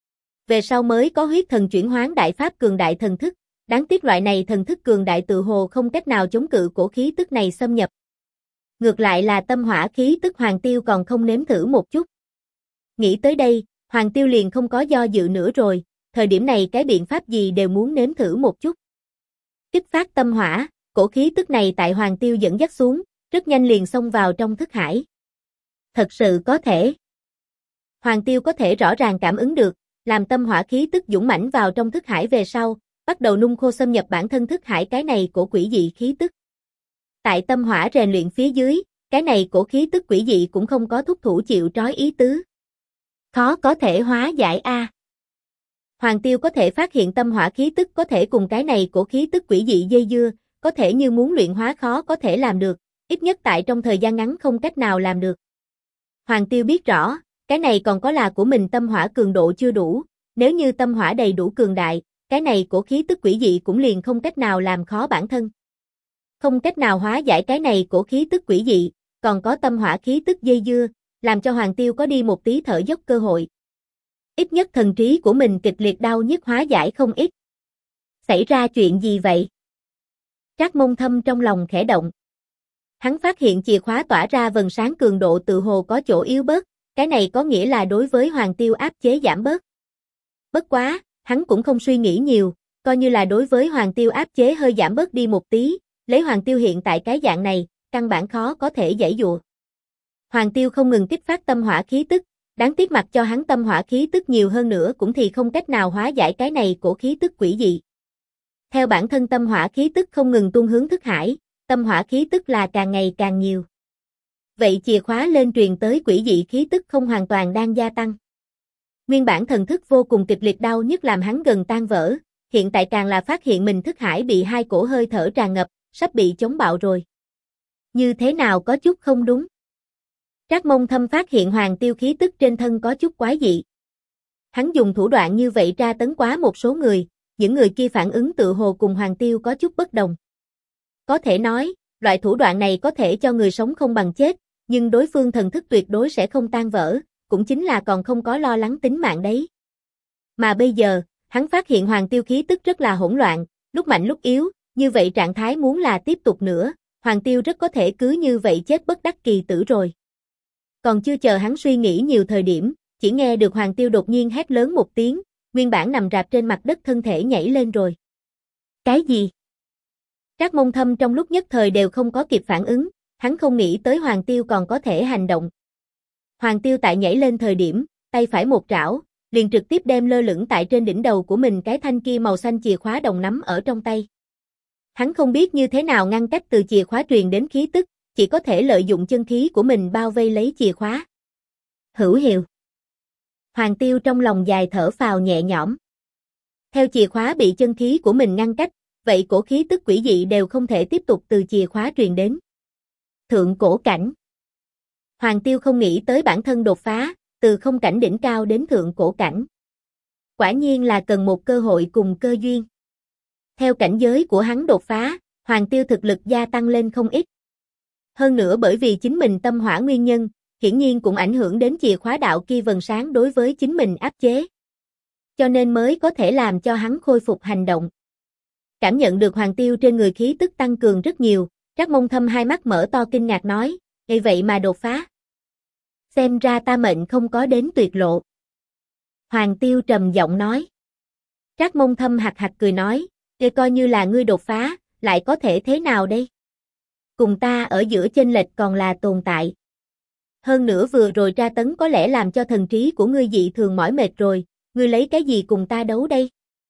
Về sau mới có huyết thần chuyển hoán đại pháp cường đại thần thức, đáng tiếc loại này thần thức cường đại tự hồ không cách nào chống cự cổ khí tức này xâm nhập. Ngược lại là tâm hỏa khí tức Hoàng Tiêu còn không nếm thử một chút. Nghĩ tới đây, Hoàng Tiêu liền không có do dự nữa rồi, thời điểm này cái biện pháp gì đều muốn nếm thử một chút. Kích phát tâm hỏa, cổ khí tức này tại Hoàng Tiêu dẫn dắt xuống, rất nhanh liền xông vào trong thức hải. Thật sự có thể. Hoàng Tiêu có thể rõ ràng cảm ứng được, làm tâm hỏa khí tức dũng mãnh vào trong thức hải về sau, bắt đầu nung khô xâm nhập bản thân thức hải cái này cổ quỷ dị khí tức. Tại tâm hỏa rèn luyện phía dưới, cái này cổ khí tức quỷ dị cũng không có thúc thủ chịu trói ý tứ. Khó có thể hóa giải a. Hoàng Tiêu có thể phát hiện tâm hỏa khí tức có thể cùng cái này cổ khí tức quỷ dị dây dưa, có thể như muốn luyện hóa khó có thể làm được, ít nhất tại trong thời gian ngắn không cách nào làm được. Hoàng Tiêu biết rõ, cái này còn có là của mình tâm hỏa cường độ chưa đủ, nếu như tâm hỏa đầy đủ cường đại, cái này cổ khí tức quỷ dị cũng liền không cách nào làm khó bản thân. Không cách nào hóa giải cái này cổ khí tức quỷ dị, còn có tâm hỏa khí tức dây dưa, làm cho Hoàng Tiêu có đi một tí thở dốc cơ hội. Ít nhất thần trí của mình kịch liệt đau nhức hóa giải không ít. Xảy ra chuyện gì vậy? Trác Mông Thâm trong lòng khẽ động. Hắn phát hiện chìa khóa tỏa ra vầng sáng cường độ tự hồ có chỗ yếu bớt, cái này có nghĩa là đối với Hoàng Tiêu áp chế giảm bớt. Bất quá, hắn cũng không suy nghĩ nhiều, coi như là đối với Hoàng Tiêu áp chế hơi giảm bớt đi một tí, lấy Hoàng Tiêu hiện tại cái dạng này, căn bản khó có thể giãy giụa. Hoàng Tiêu không ngừng kích phát tâm hỏa khí tức, đáng tiếc mặc cho hắn tâm hỏa khí tức nhiều hơn nữa cũng thì không cách nào hóa giải cái này cổ khí tức quỷ dị. Theo bản thân tâm hỏa khí tức không ngừng tuôn hướng thức hải, tâm hỏa khí tức là càng ngày càng nhiều. Vậy chìa khóa lên truyền tới quỷ dị khí tức không hoàn toàn đang gia tăng. Nguyên bản thần thức vô cùng kịch liệt đau nhức làm hắn gần tan vỡ, hiện tại càng là phát hiện mình thức hải bị hai cổ hơi thở tràn ngập, sắp bị chống bạo rồi. Như thế nào có chút không đúng? Trác Mông Thâm phát hiện Hoàng Tiêu khí tức trên thân có chút quái dị. Hắn dùng thủ đoạn như vậy tra tấn quá một số người, những người kia phản ứng tự hồ cùng Hoàng Tiêu có chút bất đồng. Có thể nói, loại thủ đoạn này có thể cho người sống không bằng chết, nhưng đối phương thần thức tuyệt đối sẽ không tan vỡ, cũng chính là còn không có lo lắng tính mạng đấy. Mà bây giờ, hắn phát hiện Hoàng Tiêu khí tức rất là hỗn loạn, lúc mạnh lúc yếu, như vậy trạng thái muốn là tiếp tục nữa, Hoàng Tiêu rất có thể cứ như vậy chết bất đắc kỳ tử rồi. Còn chưa chờ hắn suy nghĩ nhiều thời điểm, chỉ nghe được Hoàng Tiêu đột nhiên hét lớn một tiếng, nguyên bản nằm rạp trên mặt đất thân thể nhảy lên rồi. Cái gì? Trác Mông Thâm trong lúc nhất thời đều không có kịp phản ứng, hắn không nghĩ tới Hoàng Tiêu còn có thể hành động. Hoàng Tiêu tại nhảy lên thời điểm, tay phải một trảo, liền trực tiếp đem lơ lửng tại trên đỉnh đầu của mình cái thanh kia màu xanh chìa khóa đồng nắm ở trong tay. Hắn không biết như thế nào ngăn cách từ chìa khóa truyền đến khí tức, chỉ có thể lợi dụng chân khí của mình bao vây lấy chìa khóa. Hữu hiệu. Hoàng Tiêu trong lòng dài thở phào nhẹ nhõm. Theo chìa khóa bị chân khí của mình ngăn cách, vậy cổ khí tức quỷ dị đều không thể tiếp tục từ chìa khóa truyền đến. Thượng cổ cảnh. Hoàng Tiêu không nghĩ tới bản thân đột phá, từ không cảnh đỉnh cao đến thượng cổ cảnh. Quả nhiên là cần một cơ hội cùng cơ duyên. Theo cảnh giới của hắn đột phá, Hoàng Tiêu thực lực gia tăng lên không ít. Hơn nữa bởi vì chính mình tâm hỏa nguyên nhân, hiển nhiên cũng ảnh hưởng đến chìa khóa đạo kia vầng sáng đối với chính mình áp chế. Cho nên mới có thể làm cho hắn khôi phục hành động. Cảm nhận được Hoàng Tiêu trên người khí tức tăng cường rất nhiều, Trác Mông Thâm hai mắt mở to kinh ngạc nói, "Vậy vậy mà đột phá. Xem ra ta mệnh không có đến tuyệt lộ." Hoàng Tiêu trầm giọng nói. Trác Mông Thâm hạc hạc cười nói, "Vậy coi như là ngươi đột phá, lại có thể thế nào đây? Cùng ta ở giữa chênh lệch còn là tồn tại. Hơn nữa vừa rồi tra tấn có lẽ làm cho thần trí của ngươi dị thường mỏi mệt rồi, ngươi lấy cái gì cùng ta đấu đây?"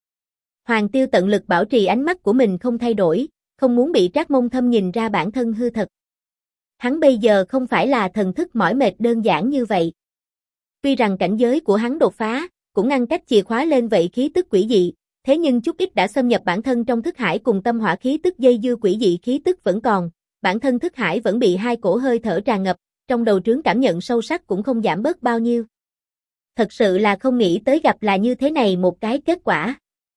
Hoàng Tiêu tận lực bảo trì ánh mắt của mình không thay đổi, không muốn bị Trác Mông Thâm nhìn ra bản thân hư thật. Hắn bây giờ không phải là thần thức mỏi mệt đơn giản như vậy. Tuy rằng cảnh giới của hắn đột phá, cũng ngăn cách chìa khóa lên vậy khí tức quỷ dị, thế nhưng chút ít đã xâm nhập bản thân trong thức hải cùng tâm hỏa khí tức dây dưa quỷ dị khí tức vẫn còn, bản thân thức hải vẫn bị hai cổ hơi thở tràn ngập, trong đầu trướng cảm nhận sâu sắc cũng không giảm bớt bao nhiêu. Thật sự là không nghĩ tới gặp là như thế này một cái kết quả.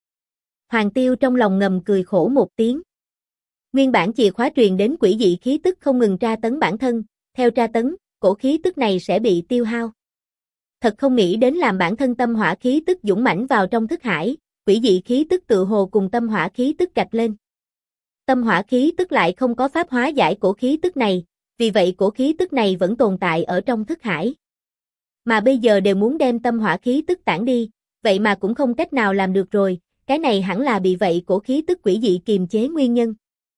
Hoàng Tiêu trong lòng ngầm cười khổ một tiếng. Nguyên bản chìa khóa truyền đến quỷ dị khí tức không ngừng tra tấn bản thân, theo tra tấn, cổ khí tức này sẽ bị tiêu hao. Thật không nghĩ đến làm bản thân tâm hỏa khí tức dũng mãnh vào trong thức hải, quỷ dị khí tức tự hồ cùng tâm hỏa khí tức cạch lên. Tâm hỏa khí tức lại không có pháp hóa giải cổ khí tức này, vì vậy cổ khí tức này vẫn tồn tại ở trong thức hải. Mà bây giờ đều muốn đem tâm hỏa khí tức tản đi, vậy mà cũng không cách nào làm được rồi, cái này hẳn là bị vậy cổ khí tức quỷ dị kiềm chế nguyên nhân.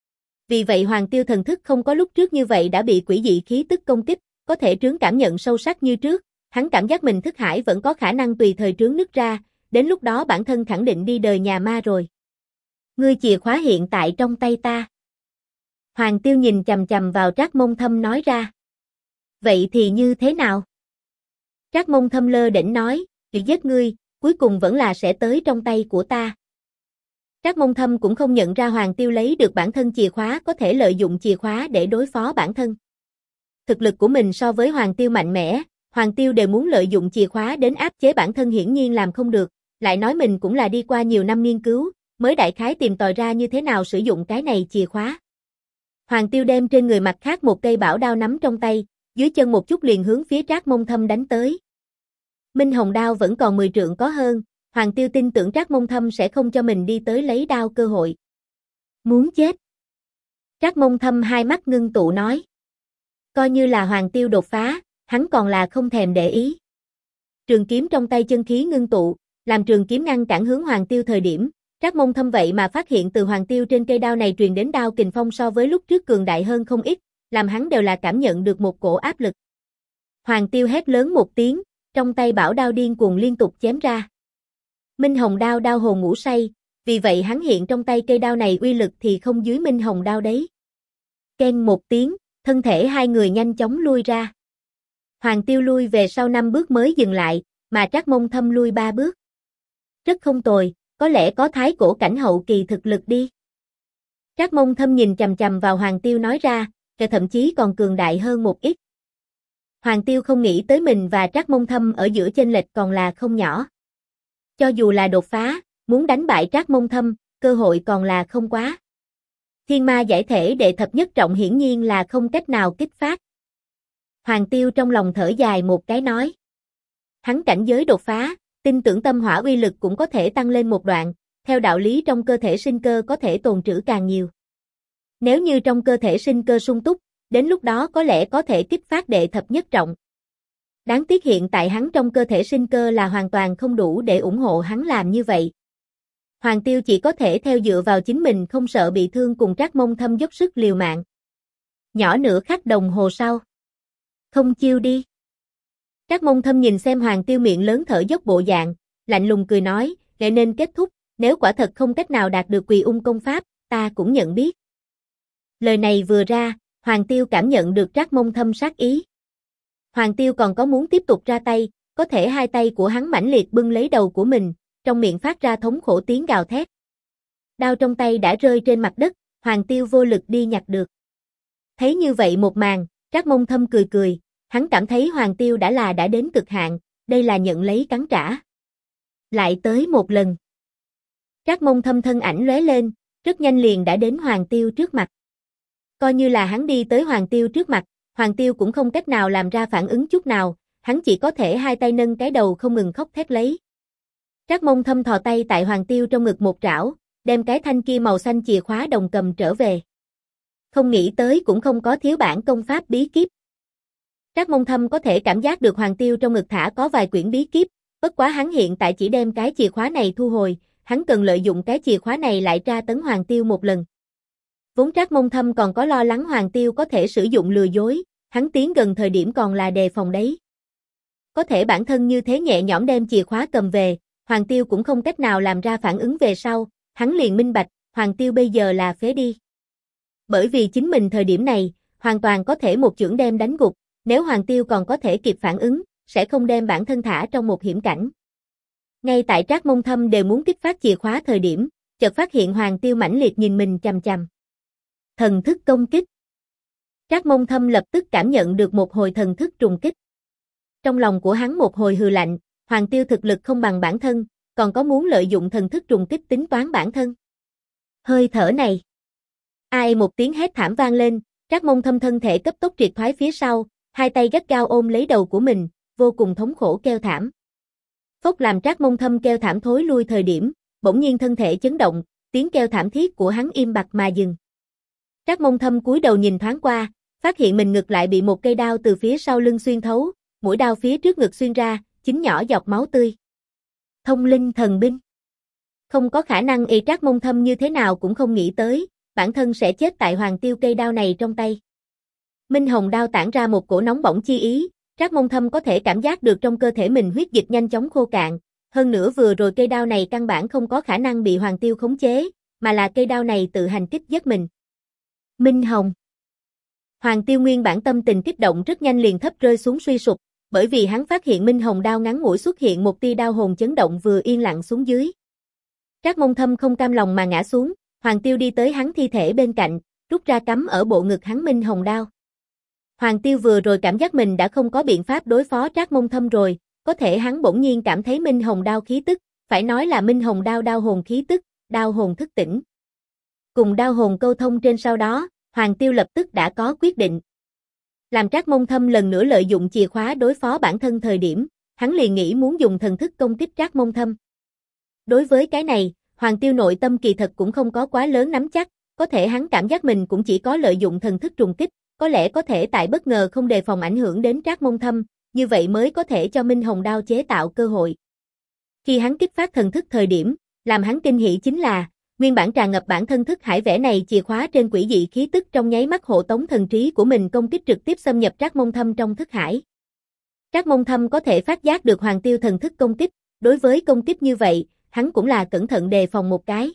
Vì vậy Hoàng Tiêu thần thức không có lúc trước như vậy đã bị quỷ dị khí tức công kích, có thể trướng cảm nhận sâu sắc như trước, hắn cảm giác mình thức hải vẫn có khả năng tùy thời trướng nứt ra, đến lúc đó bản thân khẳng định đi đời nhà ma rồi. Ngươi chìa khóa hiện tại trong tay ta. Hoàng Tiêu nhìn chằm chằm vào Trác Mông Thâm nói ra. Vậy thì như thế nào? Trác Mông Thâm lơ đễnh nói, việc giết ngươi, cuối cùng vẫn là sẽ tới trong tay của ta. Trác Mông Thâm cũng không nhận ra Hoàng Tiêu lấy được bản thân chìa khóa có thể lợi dụng chìa khóa để đối phó bản thân. Thực lực của mình so với Hoàng Tiêu mạnh mẽ, Hoàng Tiêu đều muốn lợi dụng chìa khóa đến áp chế bản thân hiển nhiên làm không được, lại nói mình cũng là đi qua nhiều năm nghiên cứu, mới đại khái tìm tòi ra như thế nào sử dụng cái này chìa khóa. Hoàng Tiêu đem trên người mặt khác một cây bảo đao nắm trong tay, dưới chân một chút liền hướng phía Trác Mông Thâm đánh tới. Minh Hồng đao vẫn còn 10 trượng có hơn, Hoàng Tiêu tin tưởng Trác Mông Thâm sẽ không cho mình đi tới lấy đao cơ hội. Muốn chết. Trác Mông Thâm hai mắt ngưng tụ nói. Coi như là Hoàng Tiêu đột phá, hắn còn là không thèm để ý. Trường kiếm trong tay chân khí ngưng tụ, làm trường kiếm ngăn cản hướng Hoàng Tiêu thời điểm, Trác Mông Thâm vậy mà phát hiện từ Hoàng Tiêu trên cây đao này truyền đến đao kình phong so với lúc trước cường đại hơn không ít, làm hắn đều là cảm nhận được một cổ áp lực. Hoàng Tiêu hét lớn một tiếng, trong tay bảo đao điên cuồng liên tục chém ra. Minh Hồng đao đao hồn ngũ say, vì vậy hắn hiện trong tay cây đao này uy lực thì không dưới Minh Hồng đao đấy. Keng một tiếng, thân thể hai người nhanh chóng lui ra. Hoàng Tiêu lui về sau 5 bước mới dừng lại, mà Trác Mông Thâm lui 3 bước. Rất không tồi, có lẽ có thái cổ cảnh hậu kỳ thực lực đi. Trác Mông Thâm nhìn chằm chằm vào Hoàng Tiêu nói ra, thậm chí còn cường đại hơn một ít. Hoàng Tiêu không nghĩ tới mình và Trác Mông Thâm ở giữa chênh lệch còn là không nhỏ. Cho dù là đột phá, muốn đánh bại Trác Mông Thâm, cơ hội còn là không quá. Thiên ma giải thể đệ thập nhất trọng hiển nhiên là không cách nào kích phát. Hoàng Tiêu trong lòng thở dài một cái nói. Hắn cảnh giới đột phá, tin tưởng tâm hỏa uy lực cũng có thể tăng lên một đoạn, theo đạo lý trong cơ thể sinh cơ có thể tồn trữ càng nhiều. Nếu như trong cơ thể sinh cơ sung túc, đến lúc đó có lẽ có thể kích phát đệ thập nhất trọng. Đáng tiếc hiện tại hắn trong cơ thể sinh cơ là hoàn toàn không đủ để ủng hộ hắn làm như vậy. Hoàng Tiêu chỉ có thể theo dựa vào chính mình không sợ bị thương cùng Trác Mông Thâm dốc sức liều mạng. Nhỏ nửa khắc đồng hồ sau. Không chiêu đi. Trác Mông Thâm nhìn xem Hoàng Tiêu miệng lớn thở dốc bộ dạng, lạnh lùng cười nói, lẽ nên kết thúc, nếu quả thật không cách nào đạt được Quỳ Ung công pháp, ta cũng nhận biết. Lời này vừa ra, Hoàng Tiêu cảm nhận được Trác Mông Thâm sát ý. Hoàng Tiêu còn có muốn tiếp tục ra tay, có thể hai tay của hắn mãnh liệt bưng lấy đầu của mình, trong miệng phát ra thống khổ tiếng gào thét. Đao trong tay đã rơi trên mặt đất, Hoàng Tiêu vô lực đi nhặt được. Thấy như vậy một màn, Trác Mông Thâm cười cười, hắn cảm thấy Hoàng Tiêu đã đến cực hạn, đây là nhận lấy cắn trả. Lại tới một lần. Trác Mông Thâm thân ảnh lóe lên, rất nhanh liền đã đến Hoàng Tiêu trước mặt. Coi như là hắn đi tới Hoàng Tiêu trước mặt, Hoàng Tiêu cũng không cách nào làm ra phản ứng chút nào, hắn chỉ có thể hai tay nâng cái đầu không ngừng khóc thét lấy. Trác Mông Thâm thò tay tại Hoàng Tiêu trong ngực một trảo, đem cái thanh kia màu xanh chìa khóa đồng cầm trở về. Không nghĩ tới cũng không có thiếu bản công pháp bí kíp. Trác Mông Thâm có thể cảm giác được Hoàng Tiêu trong ngực thả có vài quyển bí kíp, bất quá hắn hiện tại chỉ đem cái chìa khóa này thu hồi, hắn cần lợi dụng cái chìa khóa này lại tra tấn Hoàng Tiêu một lần. Vốn Trác Mông Thâm còn có lo lắng Hoàng Tiêu có thể sử dụng lừa dối, hắn tiến gần thời điểm còn là đề phòng đấy. Có thể bản thân như thế nhẹ nhõm đem chìa khóa cầm về, Hoàng Tiêu cũng không cách nào làm ra phản ứng về sau, hắn liền minh bạch, Hoàng Tiêu bây giờ là phế đi. Bởi vì chính mình thời điểm này, hoàn toàn có thể một chưởng đem đánh gục, nếu Hoàng Tiêu còn có thể kịp phản ứng, sẽ không đem bản thân thả trong một hiểm cảnh. Ngay tại Trác Mông Thâm đều muốn kích phát chìa khóa thời điểm, chợt phát hiện Hoàng Tiêu mãnh liệt nhìn mình chằm chằm. Thần thức công kích. Trác Mông Thâm lập tức cảm nhận được một hồi thần thức trùng kích. Trong lòng của hắn một hồi hừ lạnh, Hoàng Tiêu thực lực không bằng bản thân, còn có muốn lợi dụng thần thức trùng kích tính toán bản thân. Hơi thở này. Ai một tiếng hét thảm vang lên, Trác Mông Thâm thân thể cấp tốc triệt thoái phía sau, hai tay gắt gao ôm lấy đầu của mình, vô cùng thống khổ kêu thảm. Phốc làm Trác Mông Thâm kêu thảm thối lui thời điểm, bỗng nhiên thân thể chấn động, tiếng kêu thảm thiết của hắn im bặt mà dừng. Trác Mông Thâm cúi đầu nhìn thoáng qua, phát hiện mình ngực lại bị một cây đao từ phía sau lưng xuyên thấu, mũi đao phía trước ngực xuyên ra, chính nhỏ giọt máu tươi. Thông linh thần binh. Không có khả năng Trác Mông Thâm như thế nào cũng không nghĩ tới, bản thân sẽ chết tại Hoàng Tiêu cây đao này trong tay. Minh hồng đao tản ra một cổ nóng bỏng chi ý, Trác Mông Thâm có thể cảm giác được trong cơ thể mình huyết dịch nhanh chóng khô cạn, hơn nữa vừa rồi cây đao này căn bản không có khả năng bị Hoàng Tiêu khống chế, mà là cây đao này tự hành kích giết mình. Minh hồng. Hoàng Tiêu nguyên bản tâm tình kích động rất nhanh liền thấp rơi xuống suy sụp, bởi vì hắn phát hiện Minh hồng đao ngắn ngủi xuất hiện một tia đao hồn chấn động vừa yên lặng xuống dưới. Trác Mông Thâm không cam lòng mà ngã xuống, Hoàng Tiêu đi tới hắn thi thể bên cạnh, rút ra cắm ở bộ ngực hắn Minh hồng đao. Hoàng Tiêu vừa rồi cảm giác mình đã không có biện pháp đối phó Trác Mông Thâm rồi, có thể hắn bỗng nhiên cảm thấy Minh hồng đao khí tức, phải nói là Minh hồng đao đao hồn khí tức, đao hồn thức tỉnh. Cùng đao hồn câu thông trên sau đó, Hoàng Tiêu lập tức đã có quyết định. Làm Trác Mông Thâm lần nữa lợi dụng chìa khóa đối phó bản thân thời điểm, hắn liền nghĩ muốn dùng thần thức công kích Trác Mông Thâm. Đối với cái này, Hoàng Tiêu nội tâm kỳ thật cũng không có quá lớn nắm chắc, có thể hắn cảm giác mình cũng chỉ có lợi dụng thần thức trùng kích, có lẽ có thể tại bất ngờ không đề phòng ảnh hưởng đến Trác Mông Thâm, như vậy mới có thể cho Minh hồng đao chế tạo cơ hội. Khi hắn kích phát thần thức thời điểm, làm hắn kinh hỉ chính là, nguyên bản tràn ngập bản thân thức hải vẽ này chìa khóa trên quỷ dị khí tức trong nháy mắt hộ tống thần trí của mình công kích trực tiếp xâm nhập Trác Mông Thâm trong thức hải. Trác Mông Thâm có thể phát giác được Hoàng Tiêu thần thức công kích, đối với công kích như vậy, hắn cũng là cẩn thận đề phòng một cái.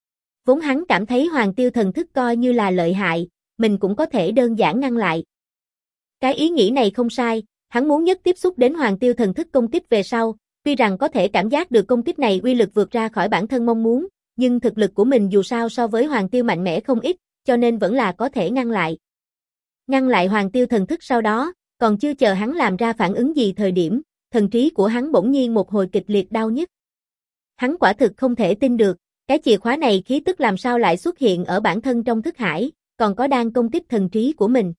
Vốn hắn cảm thấy Hoàng Tiêu thần thức coi như là lợi hại, mình cũng có thể đơn giản ngăn lại. Cái ý nghĩ này không sai, hắn muốn nhất tiếp xúc đến Hoàng Tiêu thần thức công kích về sau, tuy rằng có thể cảm giác được công kích này uy lực vượt ra khỏi bản thân mong muốn, nhưng thực lực của mình dù sao so với Hoàng Tiêu mạnh mẽ không ít, cho nên vẫn là có thể ngăn lại. Ngăn lại Hoàng Tiêu thần thức sau đó, còn chưa chờ hắn làm ra phản ứng gì thời điểm, thần trí của hắn bỗng nhiên một hồi kịch liệt đau nhức. Hắn quả thực không thể tin được, cái chìa khóa này khí tức làm sao lại xuất hiện ở bản thân trong thức hải, còn có đang công kích thần trí của mình.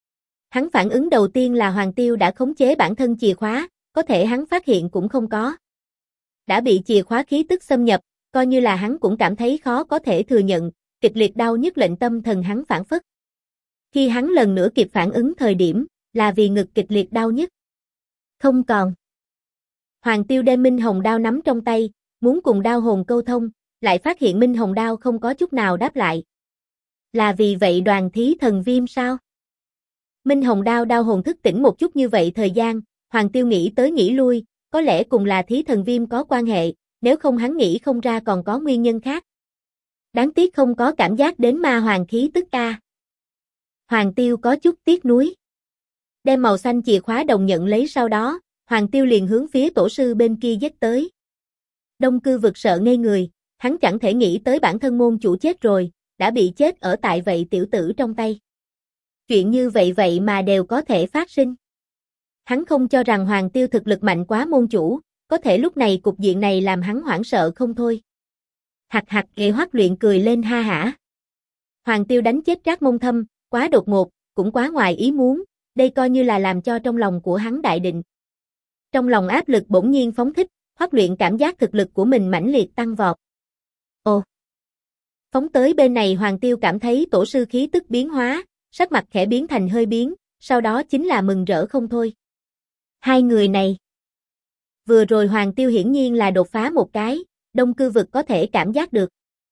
Hắn phản ứng đầu tiên là Hoàng Tiêu đã khống chế bản thân chìa khóa, có thể hắn phát hiện cũng không có. Đã bị chìa khóa khí tức xâm nhập, coi như là hắn cũng cảm thấy khó có thể thừa nhận, kịch liệt đau nhức lệnh tâm thần hắn phản phất. Khi hắn lần nữa kịp phản ứng thời điểm, là vì ngực kịch liệt đau nhức. Không còn. Hoàng Tiêu đem Minh Hồng đao nắm trong tay, muốn cùng đao hồn câu thông, lại phát hiện Minh Hồng đao không có chút nào đáp lại. Là vì vậy Đoàn Thí Thần Viêm sao? Minh Hồng đao đao hồn thức tỉnh một chút như vậy thời gian, Hoàng Tiêu nghĩ tới nghĩ lui, có lẽ cùng là Thí Thần Viêm có quan hệ, nếu không hắn nghĩ không ra còn có nguyên nhân khác. Đáng tiếc không có cảm giác đến ma hoàng khí tức a. Hoàng Tiêu có chút tiếc nuối. Đem màu xanh chìa khóa đồng nhận lấy sau đó, Hoàng Tiêu liền hướng phía tổ sư bên kia giết tới. Đông Cư Vực sợ ngây người, hắn chẳng thể nghĩ tới bản thân môn chủ chết rồi, đã bị chết ở tại vậy tiểu tử trong tay. Chuyện như vậy mà đều có thể phát sinh. Hắn không cho rằng Hoàng Tiêu thực lực mạnh quá môn chủ, có thể lúc này cục diện này làm hắn hoảng sợ không thôi. Hạc hạc ghệ Hoắc Luyện cười lên ha hả. Hoàng Tiêu đánh chết Trác Môn Thâm, quá đột ngột, cũng quá ngoài ý muốn, đây coi như là làm cho trong lòng của hắn đại định. Trong lòng áp lực bỗng nhiên phóng thích, Hoắc Luyện cảm giác thực lực của mình mãnh liệt tăng vọt. Ồ! Phóng tới bên này Hoàng Tiêu cảm thấy tổ sư khí tức biến hóa, sắc mặt khẽ biến thành hơi biến, sau đó chính là mừng rỡ không thôi. Hai người này. Vừa rồi Hoàng Tiêu hiển nhiên là đột phá một cái, Đông Cư Vực có thể cảm giác được.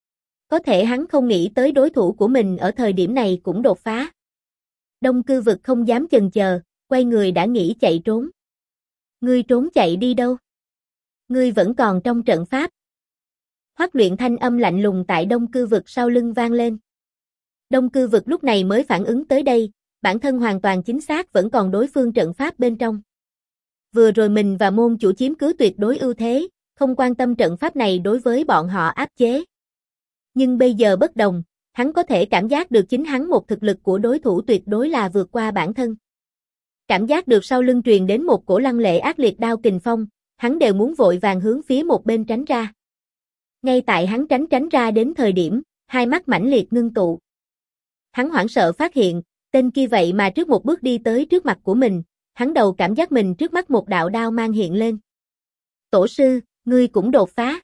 Có thể hắn không nghĩ tới đối thủ của mình ở thời điểm này cũng đột phá. Đông Cư Vực không dám chần chờ, quay người đã nghĩ chạy trốn. Ngươi trốn chạy đi đâu? Ngươi vẫn còn trong trận pháp. Hoắc Luyện thanh âm lạnh lùng tại Đông Cư Vực sau lưng vang lên. Đông Cư Vực lúc này mới phản ứng tới đây, bản thân hoàn toàn chính xác vẫn còn đối phương trận pháp bên trong. Vừa rồi mình và môn chủ chiếm cứ tuyệt đối ưu thế, không quan tâm trận pháp này đối với bọn họ áp chế. Nhưng bây giờ bất đồng, hắn có thể cảm giác được chính hắn một thực lực của đối thủ tuyệt đối là vượt qua bản thân. Cảm giác được sau lưng truyền đến một cổ lăng lệ ác liệt đao kình phong, hắn đều muốn vội vàng hướng phía một bên tránh ra. Ngay tại hắn tránh ra đến thời điểm, hai mắt mãnh liệt ngưng tụ. Hắn hoảng sợ phát hiện, tên kia vậy mà trước một bước đi tới trước mặt của mình, hắn đầu cảm giác mình trước mắt một đạo đao mang hiện lên. Tổ sư, ngươi cũng đột phá.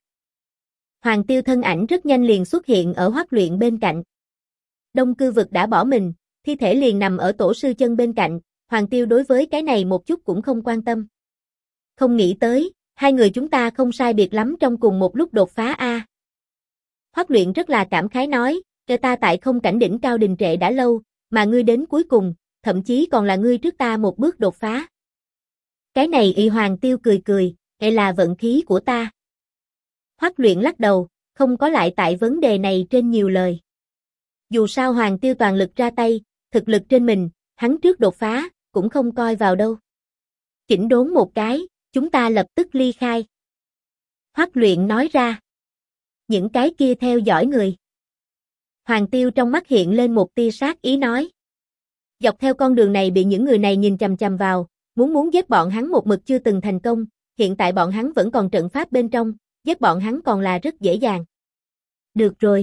Hoàng Tiêu thân ảnh rất nhanh liền xuất hiện ở Hoắc Luyện bên cạnh. Đông Cư Vực đã bỏ mình, thi thể liền nằm ở tổ sư chân bên cạnh, Hoàng Tiêu đối với cái này một chút cũng không quan tâm. Không nghĩ tới, hai người chúng ta không sai biệt lắm trong cùng một lúc đột phá a. Hoắc Luyện rất là cảm khái nói, cho ta tại không cảnh đỉnh cao đình trệ đã lâu, mà ngươi đến cuối cùng, thậm chí còn là ngươi trước ta một bước đột phá. Cái này Y Hoàng Tiêu cười cười, đây là vận khí của ta. Hoắc Luyện lắc đầu, không có lại tại vấn đề này trên nhiều lời. Dù sao Hoàng Tiêu toàn lực ra tay, thực lực trên mình, hắn trước đột phá, cũng không coi vào đâu. Chỉnh đốn một cái, chúng ta lập tức ly khai. Hoắc Luyện nói ra. Những cái kia theo dõi người. Hoàng Tiêu trong mắt hiện lên một tia sát ý nói. Dọc theo con đường này bị những người này nhìn chằm chằm vào, muốn giết bọn hắn một mực chưa từng thành công, hiện tại bọn hắn vẫn còn trận pháp bên trong, giết bọn hắn còn là rất dễ dàng. Được rồi.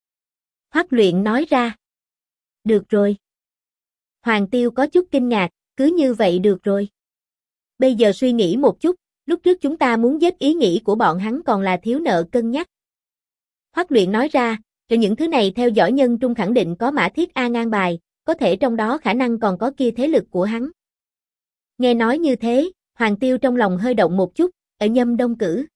Hoắc Luyện nói ra. Được rồi. Hoàng Tiêu có chút kinh ngạc, cứ như vậy được rồi. Bây giờ suy nghĩ một chút, lúc trước chúng ta muốn giết ý nghĩ của bọn hắn còn là thiếu nợ cân nhắc. Hoắc Luyện nói ra, cho những thứ này theo dõi nhân trung khẳng định có Mã Thiết A ngang bài, có thể trong đó khả năng còn có kia thế lực của hắn. Nghe nói như thế, Hoàng Tiêu trong lòng hơi động một chút, ở Nhâm Đông cử.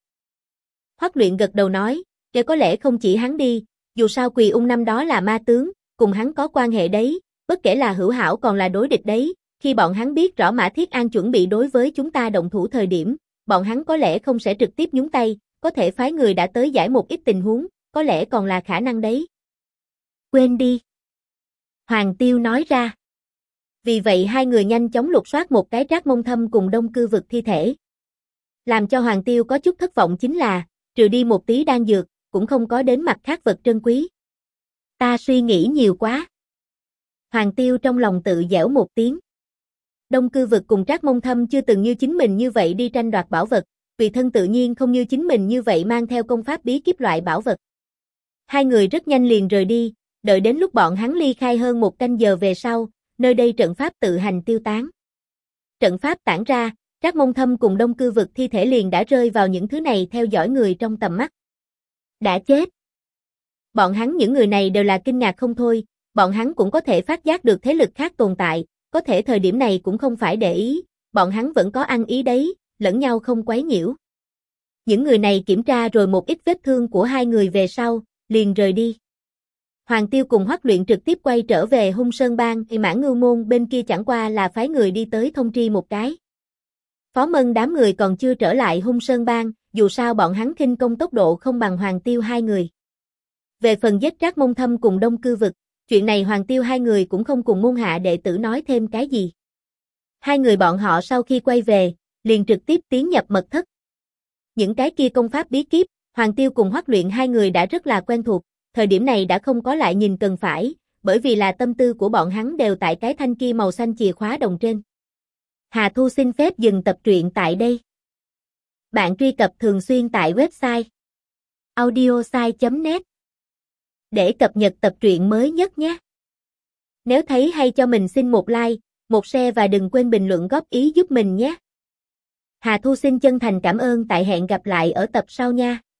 Hoắc Luyện gật đầu nói, kể có lẽ không chỉ hắn đi, dù sao Quỳ Ung năm đó là ma tướng, cùng hắn có quan hệ đấy, bất kể là hữu hảo còn là đối địch đấy, khi bọn hắn biết rõ Mã Thiết An chuẩn bị đối với chúng ta động thủ thời điểm, bọn hắn có lẽ không sẽ trực tiếp nhúng tay, có thể phái người đã tới giải một ít tình huống, có lẽ còn là khả năng đấy. Quên đi. Hoàng Tiêu nói ra. Vì vậy hai người nhanh chóng lục soát một cái Trác Môn Thâm cùng Đông Cư Vực thi thể. Làm cho Hoàng Tiêu có chút thất vọng chính là, trừ đi một tí đan dược, cũng không có đến mặt khác vật trân quý. Ta suy nghĩ nhiều quá. Hoàng Tiêu trong lòng tự giễu một tiếng. Đông Cư Vực cùng Trác Mông Thâm chưa từng như chính mình như vậy đi tranh đoạt bảo vật, tùy thân tự nhiên không như chính mình như vậy mang theo công pháp bí kíp loại bảo vật. Hai người rất nhanh liền rời đi, đợi đến lúc bọn hắn ly khai hơn một canh giờ về sau, nơi đây trận pháp tự hành tiêu tán. Trận pháp tản ra, Trác Mông Thâm cùng Đông Cư Vực thi thể liền đã rơi vào những thứ này theo dõi người trong tầm mắt. Đã chết. Bọn hắn những người này đều là kinh ngạc không thôi, bọn hắn cũng có thể phát giác được thế lực khác tồn tại, có thể thời điểm này cũng không phải để ý, bọn hắn vẫn có ăn ý đấy, lẫn nhau không quấy nhiễu. Những người này kiểm tra rồi một ít vết thương của hai người về sau, liền rời đi. Hoàng Tiêu cùng Hoắc Luyện trực tiếp quay trở về Hung Sơn Bang, thì Mãn Ngưu Môn bên kia chẳng qua là phái người đi tới thông tri một cái. Phó Mân đám người còn chưa trở lại Hung Sơn Bang, dù sao bọn hắn khinh công tốc độ không bằng Hoàng Tiêu hai người. Về phần giết Trác Mông Thâm cùng Đông Cư Vực, chuyện này Hoàng Tiêu hai người cũng không cùng môn hạ đệ tử nói thêm cái gì. Hai người bọn họ sau khi quay về, liền trực tiếp tiến nhập mật thất. Những cái kia công pháp bí kíp, Hoàng Tiêu cùng Hoắc Luyện hai người đã rất là quen thuộc, thời điểm này đã không có lại nhìn cần phải, bởi vì là tâm tư của bọn hắn đều tại cái thanh kia màu xanh chìa khóa đồng trên. Hà Thu xin phép dừng tập truyện tại đây. Bạn truy cập thường xuyên tại website audiosai.net để cập nhật tập truyện mới nhất nhé. Nếu thấy hay cho mình xin một like, một share và đừng quên bình luận góp ý giúp mình nhé. Hà Thu xin chân thành cảm ơn, tại hẹn gặp lại ở tập sau nha.